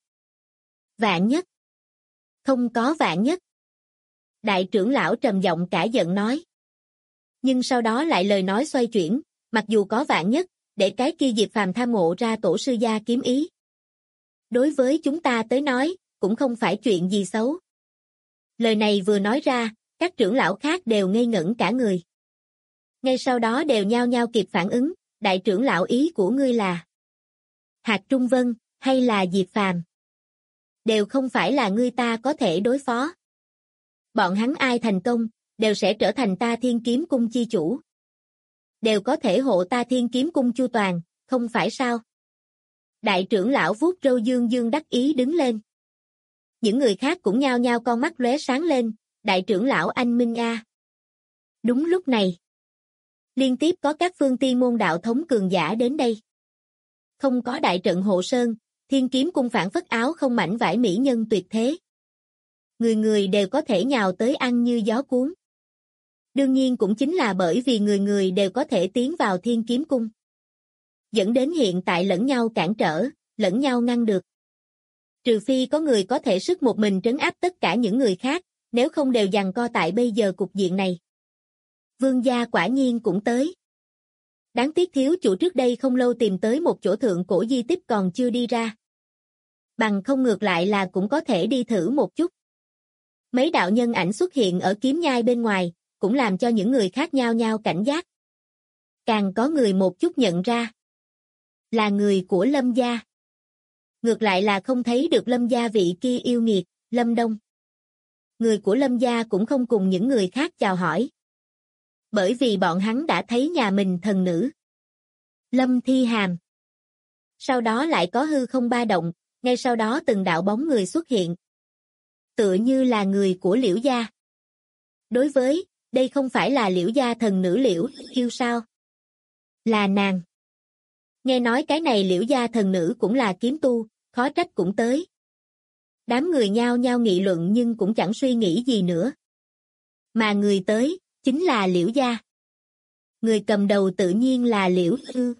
[SPEAKER 2] Vạn nhất. Không có vạn nhất. Đại trưởng lão trầm giọng cả giận nói. Nhưng sau đó lại lời nói xoay chuyển, mặc dù có vạn nhất, để cái kia Diệp Phàm tham ngộ ra tổ sư gia kiếm ý. Đối với chúng ta tới nói, cũng không phải chuyện gì xấu. Lời này vừa nói ra, các trưởng lão khác đều ngây ngẩn cả người. Ngay sau đó đều nhao nhao kịp phản ứng, đại trưởng lão ý của ngươi là Hạc Trung Vân, hay là Diệp Phàm? Đều không phải là ngươi ta có thể đối phó. Bọn hắn ai thành công, đều sẽ trở thành ta Thiên Kiếm Cung chi chủ. Đều có thể hộ ta Thiên Kiếm Cung chu toàn, không phải sao? Đại trưởng lão vuốt râu dương dương đắc ý đứng lên. Những người khác cũng nhao nhao con mắt lóe sáng lên, đại trưởng lão anh Minh A. Đúng lúc này, liên tiếp có các phương tiên môn đạo thống cường giả đến đây. Không có đại trận hộ sơn, Thiên Kiếm Cung phản phất áo không mảnh vải mỹ nhân tuyệt thế. Người người đều có thể nhào tới ăn như gió cuốn. Đương nhiên cũng chính là bởi vì người người đều có thể tiến vào Thiên Kiếm Cung. Dẫn đến hiện tại lẫn nhau cản trở, lẫn nhau ngăn được. Trừ phi có người có thể sức một mình trấn áp tất cả những người khác, nếu không đều giằng co tại bây giờ cục diện này. Vương gia quả nhiên cũng tới. Đáng tiếc thiếu chủ trước đây không lâu tìm tới một chỗ thượng cổ di tích còn chưa đi ra. Bằng không ngược lại là cũng có thể đi thử một chút. Mấy đạo nhân ảnh xuất hiện ở kiếm nhai bên ngoài, cũng làm cho những người khác nhao nhao cảnh giác. Càng có người một chút nhận ra. Là người của Lâm gia. Ngược lại là không thấy được Lâm gia vị kia yêu nghiệt, Lâm Đông. Người của Lâm gia cũng không cùng những người khác chào hỏi. Bởi vì bọn hắn đã thấy nhà mình thần nữ. Lâm Thi Hàm. Sau đó lại có hư không ba động, ngay sau đó từng đạo bóng người xuất hiện. Tựa như là người của Liễu gia. Đối với, đây không phải là Liễu gia thần nữ Liễu yêu sao? Là nàng. Nghe nói cái này Liễu gia thần nữ cũng là kiếm tu, khó trách cũng tới. Đám người nhao nhao nghị luận nhưng cũng chẳng suy nghĩ gì nữa. Mà người tới, chính là Liễu gia. Người cầm đầu tự nhiên là Liễu Ư.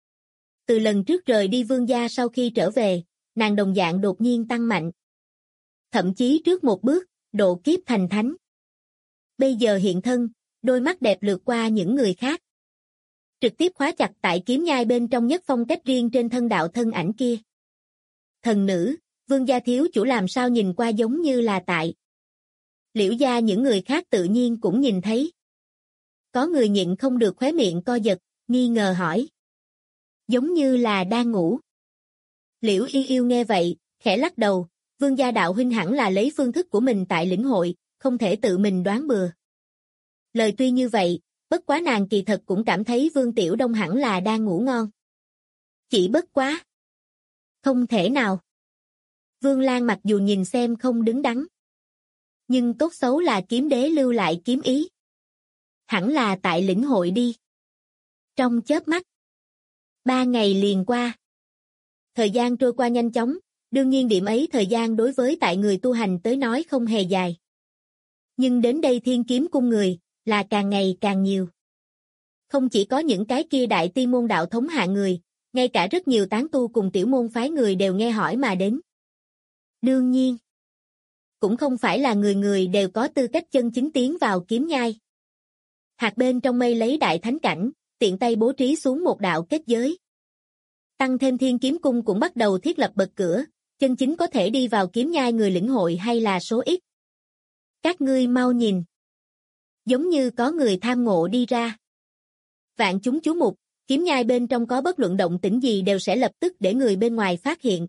[SPEAKER 2] Từ lần trước rời đi Vương gia sau khi trở về, nàng đồng dạng đột nhiên tăng mạnh. Thậm chí trước một bước, độ kiếp thành thánh. Bây giờ hiện thân, đôi mắt đẹp lướt qua những người khác. Trực tiếp khóa chặt tại kiếm nhai bên trong nhất phong cách riêng trên thân đạo thân ảnh kia. Thần nữ, Vương gia thiếu chủ làm sao nhìn qua giống như là tại. Liễu gia những người khác tự nhiên cũng nhìn thấy. Có người nhịn không được khóe miệng co giật, nghi ngờ hỏi. Giống như là đang ngủ. Liễu Yêu Yêu nghe vậy, khẽ lắc đầu, Vương gia đạo huynh hẳn là lấy phương thức của mình tại lĩnh hội, không thể tự mình đoán bừa. Lời tuy như vậy, bất quá nàng kỳ thật cũng cảm thấy Vương Tiểu Đông hẳn là đang ngủ ngon. Chỉ bất quá. Không thể nào. Vương Lan mặc dù nhìn xem không đứng đắn. Nhưng tốt xấu là kiếm đế lưu lại kiếm ý. Hẳn là tại lĩnh hội đi. Trong chớp mắt. 3 ngày liền qua. Thời gian trôi qua nhanh chóng, đương nhiên điểm ấy thời gian đối với tại người tu hành tới nói không hề dài. Nhưng đến đây Thiên Kiếm Cung người, là càng ngày càng nhiều. Không chỉ có những cái kia đại tiên môn đạo thống hạ người, ngay cả rất nhiều tán tu cùng tiểu môn phái người đều nghe hỏi mà đến. Đương nhiên, cũng không phải là người người đều có tư cách chân chính tiến vào kiếm nhai. Hạt bên trong mây lấy đại thánh cảnh, tiện tay bố trí xuống một đạo kết giới. Tăng thêm Thiên Kiếm Cung cũng bắt đầu thiết lập bậc cửa, chân chính có thể đi vào kiếm nhai người lĩnh hội hay là số ít. Các ngươi mau nhìn. Giống như có người tham ngộ đi ra. Vạn chúng chú mục, kiếm nhai bên trong có bất luận động tĩnh gì đều sẽ lập tức để người bên ngoài phát hiện.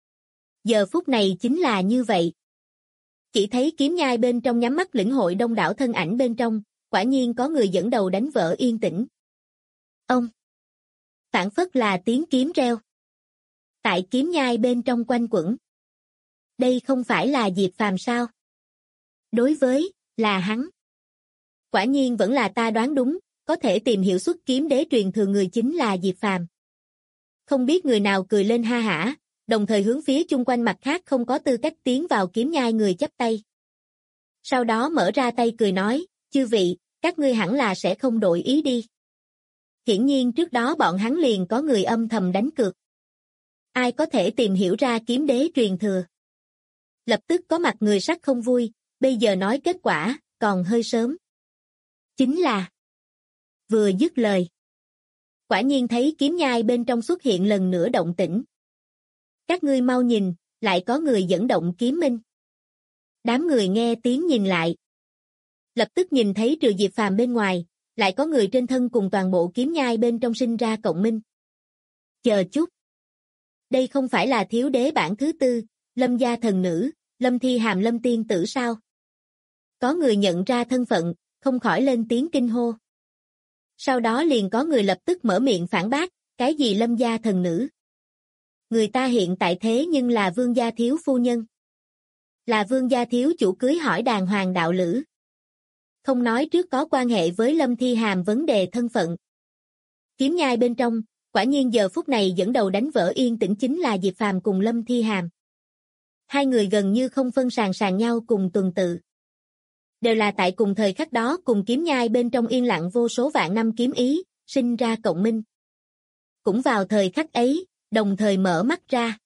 [SPEAKER 2] Giờ phút này chính là như vậy. Chỉ thấy kiếm nhai bên trong nhắm mắt lĩnh hội đông đảo thân ảnh bên trong, quả nhiên có người dẫn đầu đánh vỡ yên tĩnh. Ông! Phản phất là tiếng kiếm reo. Tại kiếm nhai bên trong quanh quẩn. Đây không phải là Diệp Phàm sao? Đối với, là hắn. Quả nhiên vẫn là ta đoán đúng, có thể tìm hiểu xuất kiếm đế truyền thừa người chính là Diệp Phàm. Không biết người nào cười lên ha hả, đồng thời hướng phía chung quanh mặt khác không có tư cách tiến vào kiếm nhai người chắp tay. Sau đó mở ra tay cười nói, chư vị, các ngươi hẳn là sẽ không đổi ý đi. Hiển nhiên trước đó bọn hắn liền có người âm thầm đánh cược. Ai có thể tìm hiểu ra kiếm đế truyền thừa? Lập tức có mặt người sắc không vui, bây giờ nói kết quả, còn hơi sớm. Chính là vừa dứt lời. Quả nhiên thấy kiếm nhai bên trong xuất hiện lần nữa động tĩnh. Các ngươi mau nhìn, lại có người dẫn động kiếm minh. Đám người nghe tiếng nhìn lại. Lập tức nhìn thấy trừ Diệp Phàm bên ngoài, lại có người trên thân cùng toàn bộ kiếm nhai bên trong sinh ra cộng minh. Chờ chút. Đây không phải là thiếu đế bản thứ tư, Lâm gia thần nữ, Lâm Thi Hàm Lâm tiên tử sao? Có người nhận ra thân phận, không khỏi lên tiếng kinh hô. Sau đó liền có người lập tức mở miệng phản bác, cái gì Lâm gia thần nữ? Người ta hiện tại thế nhưng là vương gia thiếu phu nhân. Là vương gia thiếu chủ cưới hỏi đàng hoàng đạo lữ. Không nói trước có quan hệ với Lâm Thi Hàm vấn đề thân phận. Kiếm nhai bên trong, quả nhiên giờ phút này dẫn đầu đánh vỡ yên tĩnh chính là Diệp Phàm cùng Lâm Thi Hàm. Hai người gần như không phân sàng nhau cùng tuần tự. Đều là tại cùng thời khắc đó cùng kiếm nhai bên trong yên lặng vô số vạn năm kiếm ý, sinh ra cộng minh. Cũng vào thời khắc ấy, đồng thời mở mắt ra.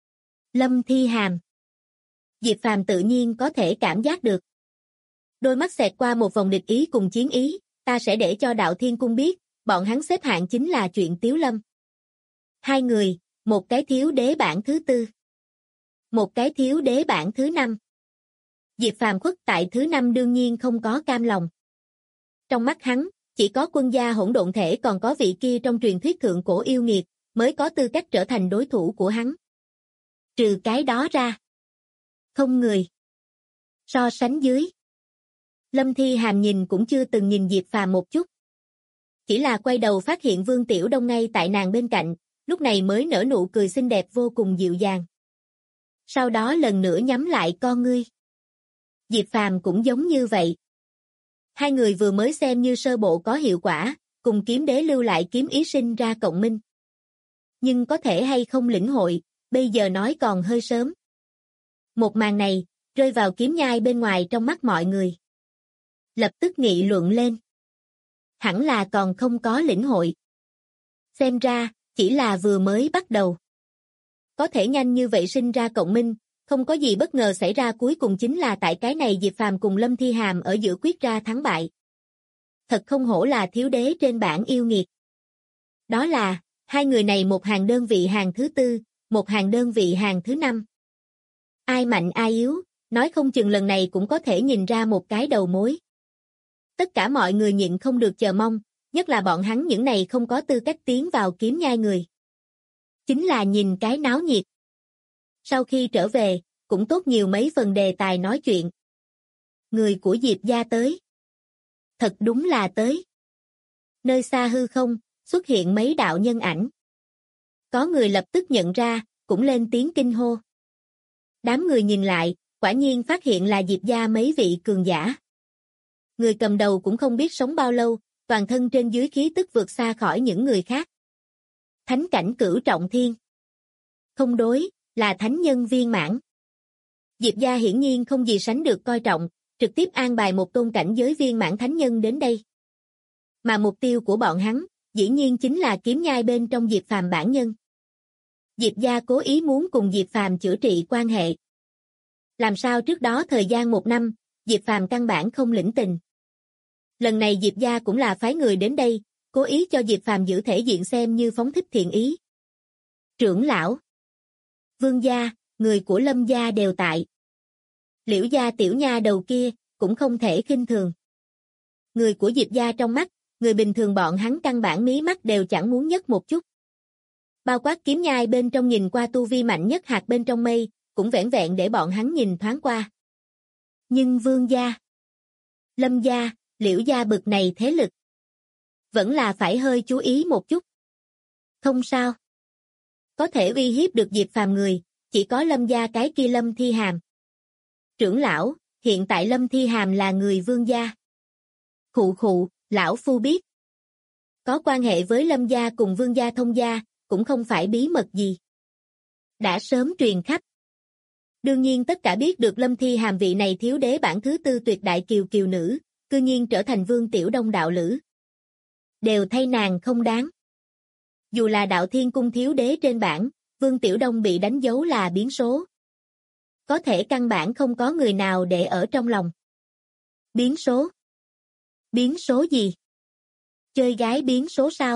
[SPEAKER 2] Lâm Thi Hàm. Diệp Phàm tự nhiên có thể cảm giác được. Đôi mắt xẹt qua một vòng địch ý cùng chiến ý, ta sẽ để cho Đạo Thiên Cung biết, bọn hắn xếp hạng chính là chuyện Tiếu Lâm. Hai người, một cái thiếu đế bản thứ tư. Một cái thiếu đế bản thứ năm. Diệp Phàm khuất tại thứ năm đương nhiên không có cam lòng. Trong mắt hắn, chỉ có quân gia hỗn độn thể còn có vị kia trong truyền thuyết thượng cổ yêu nghiệt, mới có tư cách trở thành đối thủ của hắn. Trừ cái đó ra. Không người. So sánh dưới. Lâm Thi Hàm nhìn cũng chưa từng nhìn Diệp Phàm một chút. Chỉ là quay đầu phát hiện Vương Tiểu Đông ngay tại nàng bên cạnh, lúc này mới nở nụ cười xinh đẹp vô cùng dịu dàng. Sau đó lần nữa nhắm lại con ngươi. Diệp Phàm cũng giống như vậy. Hai người vừa mới xem như sơ bộ có hiệu quả, cùng kiếm đế lưu lại kiếm ý sinh ra cộng minh. Nhưng có thể hay không lĩnh hội, bây giờ nói còn hơi sớm. Một màn này, rơi vào kiếm nhai bên ngoài trong mắt mọi người. Lập tức nghị luận lên. Hẳn là còn không có lĩnh hội. Xem ra, chỉ là vừa mới bắt đầu. Có thể nhanh như vậy sinh ra cộng minh, không có gì bất ngờ xảy ra cuối cùng chính là tại cái này Diệp Phàm cùng Lâm Thi Hàm ở giữa quyết ra thắng bại. Thật không hổ là thiếu đế trên bảng yêu nghiệt. Đó là, hai người này một hàng đơn vị hàng thứ tư, một hàng đơn vị hàng thứ năm. Ai mạnh ai yếu, nói không chừng lần này cũng có thể nhìn ra một cái đầu mối. Tất cả mọi người nhịn không được chờ mong, nhất là bọn hắn những này không có tư cách tiến vào kiếm nhai người. Chính là nhìn cái náo nhiệt. Sau khi trở về, cũng tốt nhiều mấy phần đề tài nói chuyện. Người của Diệp gia tới. Thật đúng là tới. Nơi xa hư không, xuất hiện mấy đạo nhân ảnh. Có người lập tức nhận ra, cũng lên tiếng kinh hô. Đám người nhìn lại, quả nhiên phát hiện là Diệp gia mấy vị cường giả. Người cầm đầu cũng không biết sống bao lâu, toàn thân trên dưới khí tức vượt xa khỏi những người khác. Thánh cảnh cửu trọng thiên. Không đối, là thánh nhân viên mãn. Diệp gia hiển nhiên không gì sánh được coi trọng, trực tiếp an bài một tôn cảnh giới viên mãn thánh nhân đến đây. Mà mục tiêu của bọn hắn, dĩ nhiên chính là kiếm nhai bên trong Diệp Phàm bản nhân. Diệp gia cố ý muốn cùng Diệp Phàm chữa trị quan hệ. Làm sao trước đó thời gian một năm, Diệp Phàm căn bản không lĩnh tình. Lần này Diệp gia cũng là phái người đến đây, cố ý cho Diệp Phàm giữ thể diện xem như phóng thích thiện ý. Trưởng lão, Vương gia, người của Lâm gia đều tại. Liễu gia tiểu nha đầu kia, cũng không thể khinh thường. Người của Diệp gia trong mắt, người bình thường bọn hắn căn bản mí mắt đều chẳng muốn nhấc một chút. Bao quát kiếm nhai bên trong nhìn qua tu vi mạnh nhất hạt bên trong mây, cũng vẻn vẹn để bọn hắn nhìn thoáng qua. Nhưng Vương gia, Lâm gia, Liễu gia bực này thế lực, vẫn là phải hơi chú ý một chút. Không sao. Có thể uy hiếp được Diệp Phàm người, chỉ có Lâm gia cái kia Lâm Thi Hàm. Trưởng lão, hiện tại Lâm Thi Hàm là người Vương gia. Khụ khụ, lão phu biết. Có quan hệ với Lâm gia cùng Vương gia thông gia, cũng không phải bí mật gì. Đã sớm truyền khắp. Đương nhiên tất cả biết được Lâm Thi Hàm vị này thiếu đế bản thứ tư tuyệt đại kiều kiều nữ, cư nhiên trở thành Vương Tiểu Đông đạo lữ. Đều thay nàng không đáng. Dù là đạo thiên cung thiếu đế trên bảng, Vương Tiểu Đông bị đánh dấu là biến số. Có thể căn bản không có người nào để ở trong lòng. Biến số? Biến số gì? Chơi gái biến số sao?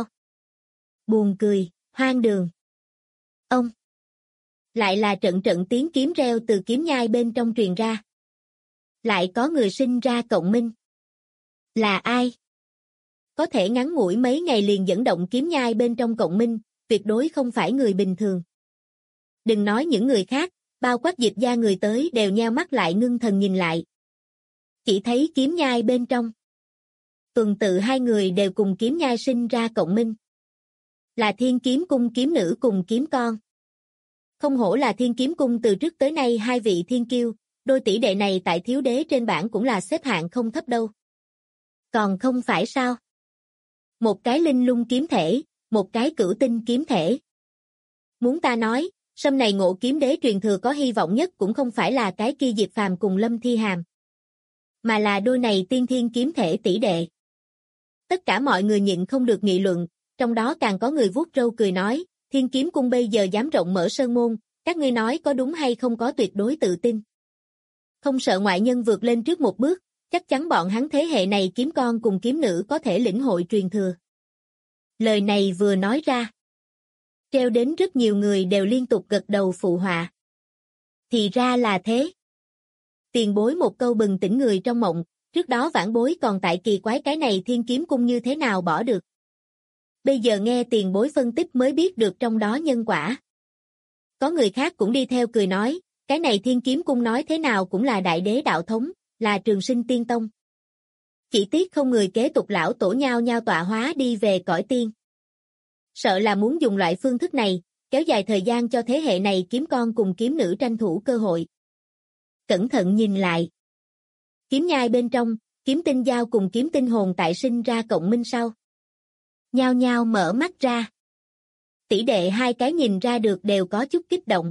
[SPEAKER 2] Buồn cười, hoang đường. Ông! Lại là trận trận tiếng kiếm reo từ kiếm nhai bên trong truyền ra. Lại có người sinh ra cộng minh. Là ai? Có thể ngắn ngủi mấy ngày liền dẫn động kiếm nhai bên trong cộng minh, tuyệt đối không phải người bình thường. Đừng nói những người khác, bao quát Diệp gia người tới đều nheo mắt lại ngưng thần nhìn lại. Chỉ thấy kiếm nhai bên trong. Tuần tự hai người đều cùng kiếm nhai sinh ra cộng minh. Là Thiên Kiếm Cung kiếm nữ cùng kiếm con. Không hổ là Thiên Kiếm Cung từ trước tới nay hai vị thiên kiêu, đôi tỷ đệ này tại thiếu đế trên bảng cũng là xếp hạng không thấp đâu. Còn không phải sao? Một cái linh lung kiếm thể, một cái cửu tinh kiếm thể. Muốn ta nói, sâm này ngộ kiếm đế truyền thừa có hy vọng nhất cũng không phải là cái kia Diệp Phàm cùng Lâm Thi Hàm, mà là đôi này tiên thiên kiếm thể tỷ đệ. Tất cả mọi người nhịn không được nghị luận, trong đó càng có người vuốt râu cười nói, Thiên Kiếm Cung bây giờ dám rộng mở sơn môn, các ngươi nói có đúng hay không có tuyệt đối tự tin. Không sợ ngoại nhân vượt lên trước một bước, chắc chắn bọn hắn thế hệ này kiếm con cùng kiếm nữ có thể lĩnh hội truyền thừa. Lời này vừa nói ra, treo đến rất nhiều người đều liên tục gật đầu phụ họa. Thì ra là thế. Tiền bối một câu bừng tỉnh người trong mộng, trước đó vãn bối còn tại kỳ quái cái này Thiên Kiếm Cung như thế nào bỏ được. Bây giờ nghe tiền bối phân tích mới biết được trong đó nhân quả. Có người khác cũng đi theo cười nói, cái này Thiên Kiếm Cung nói thế nào cũng là đại đế đạo thống, là trường sinh tiên tông. Chỉ tiếc không người kế tục lão tổ nhao nhao tọa hóa đi về cõi tiên. Sợ là muốn dùng loại phương thức này, kéo dài thời gian cho thế hệ này kiếm con cùng kiếm nữ tranh thủ cơ hội. Cẩn thận nhìn lại. Kiếm nhai bên trong, kiếm tinh giao cùng kiếm tinh hồn tại sinh ra cộng minh sau. Nhao nhao mở mắt ra. Tỷ đệ hai cái nhìn ra được đều có chút kích động.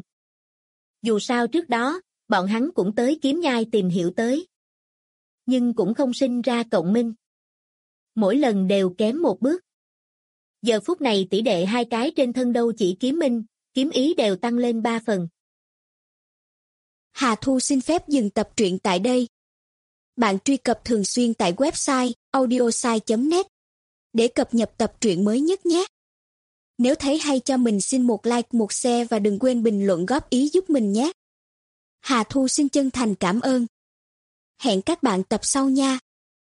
[SPEAKER 2] Dù sao trước đó, bọn hắn cũng tới kiếm nhai tìm hiểu tới. Nhưng cũng không sinh ra cộng minh. Mỗi lần đều kém một bước. Giờ phút này tỷ đệ hai cái trên thân đâu chỉ kiếm minh, kiếm ý đều tăng lên 3 phần.
[SPEAKER 3] Hà Thu xin phép dừng tập truyện tại đây. Bạn truy cập thường xuyên tại website audiosai.net để cập nhật tập truyện mới nhất nhé. Nếu thấy hay cho mình xin một like, một share và đừng quên bình luận góp ý giúp mình nhé. Hà Thu xin chân thành cảm ơn. Hẹn các bạn tập sau nha.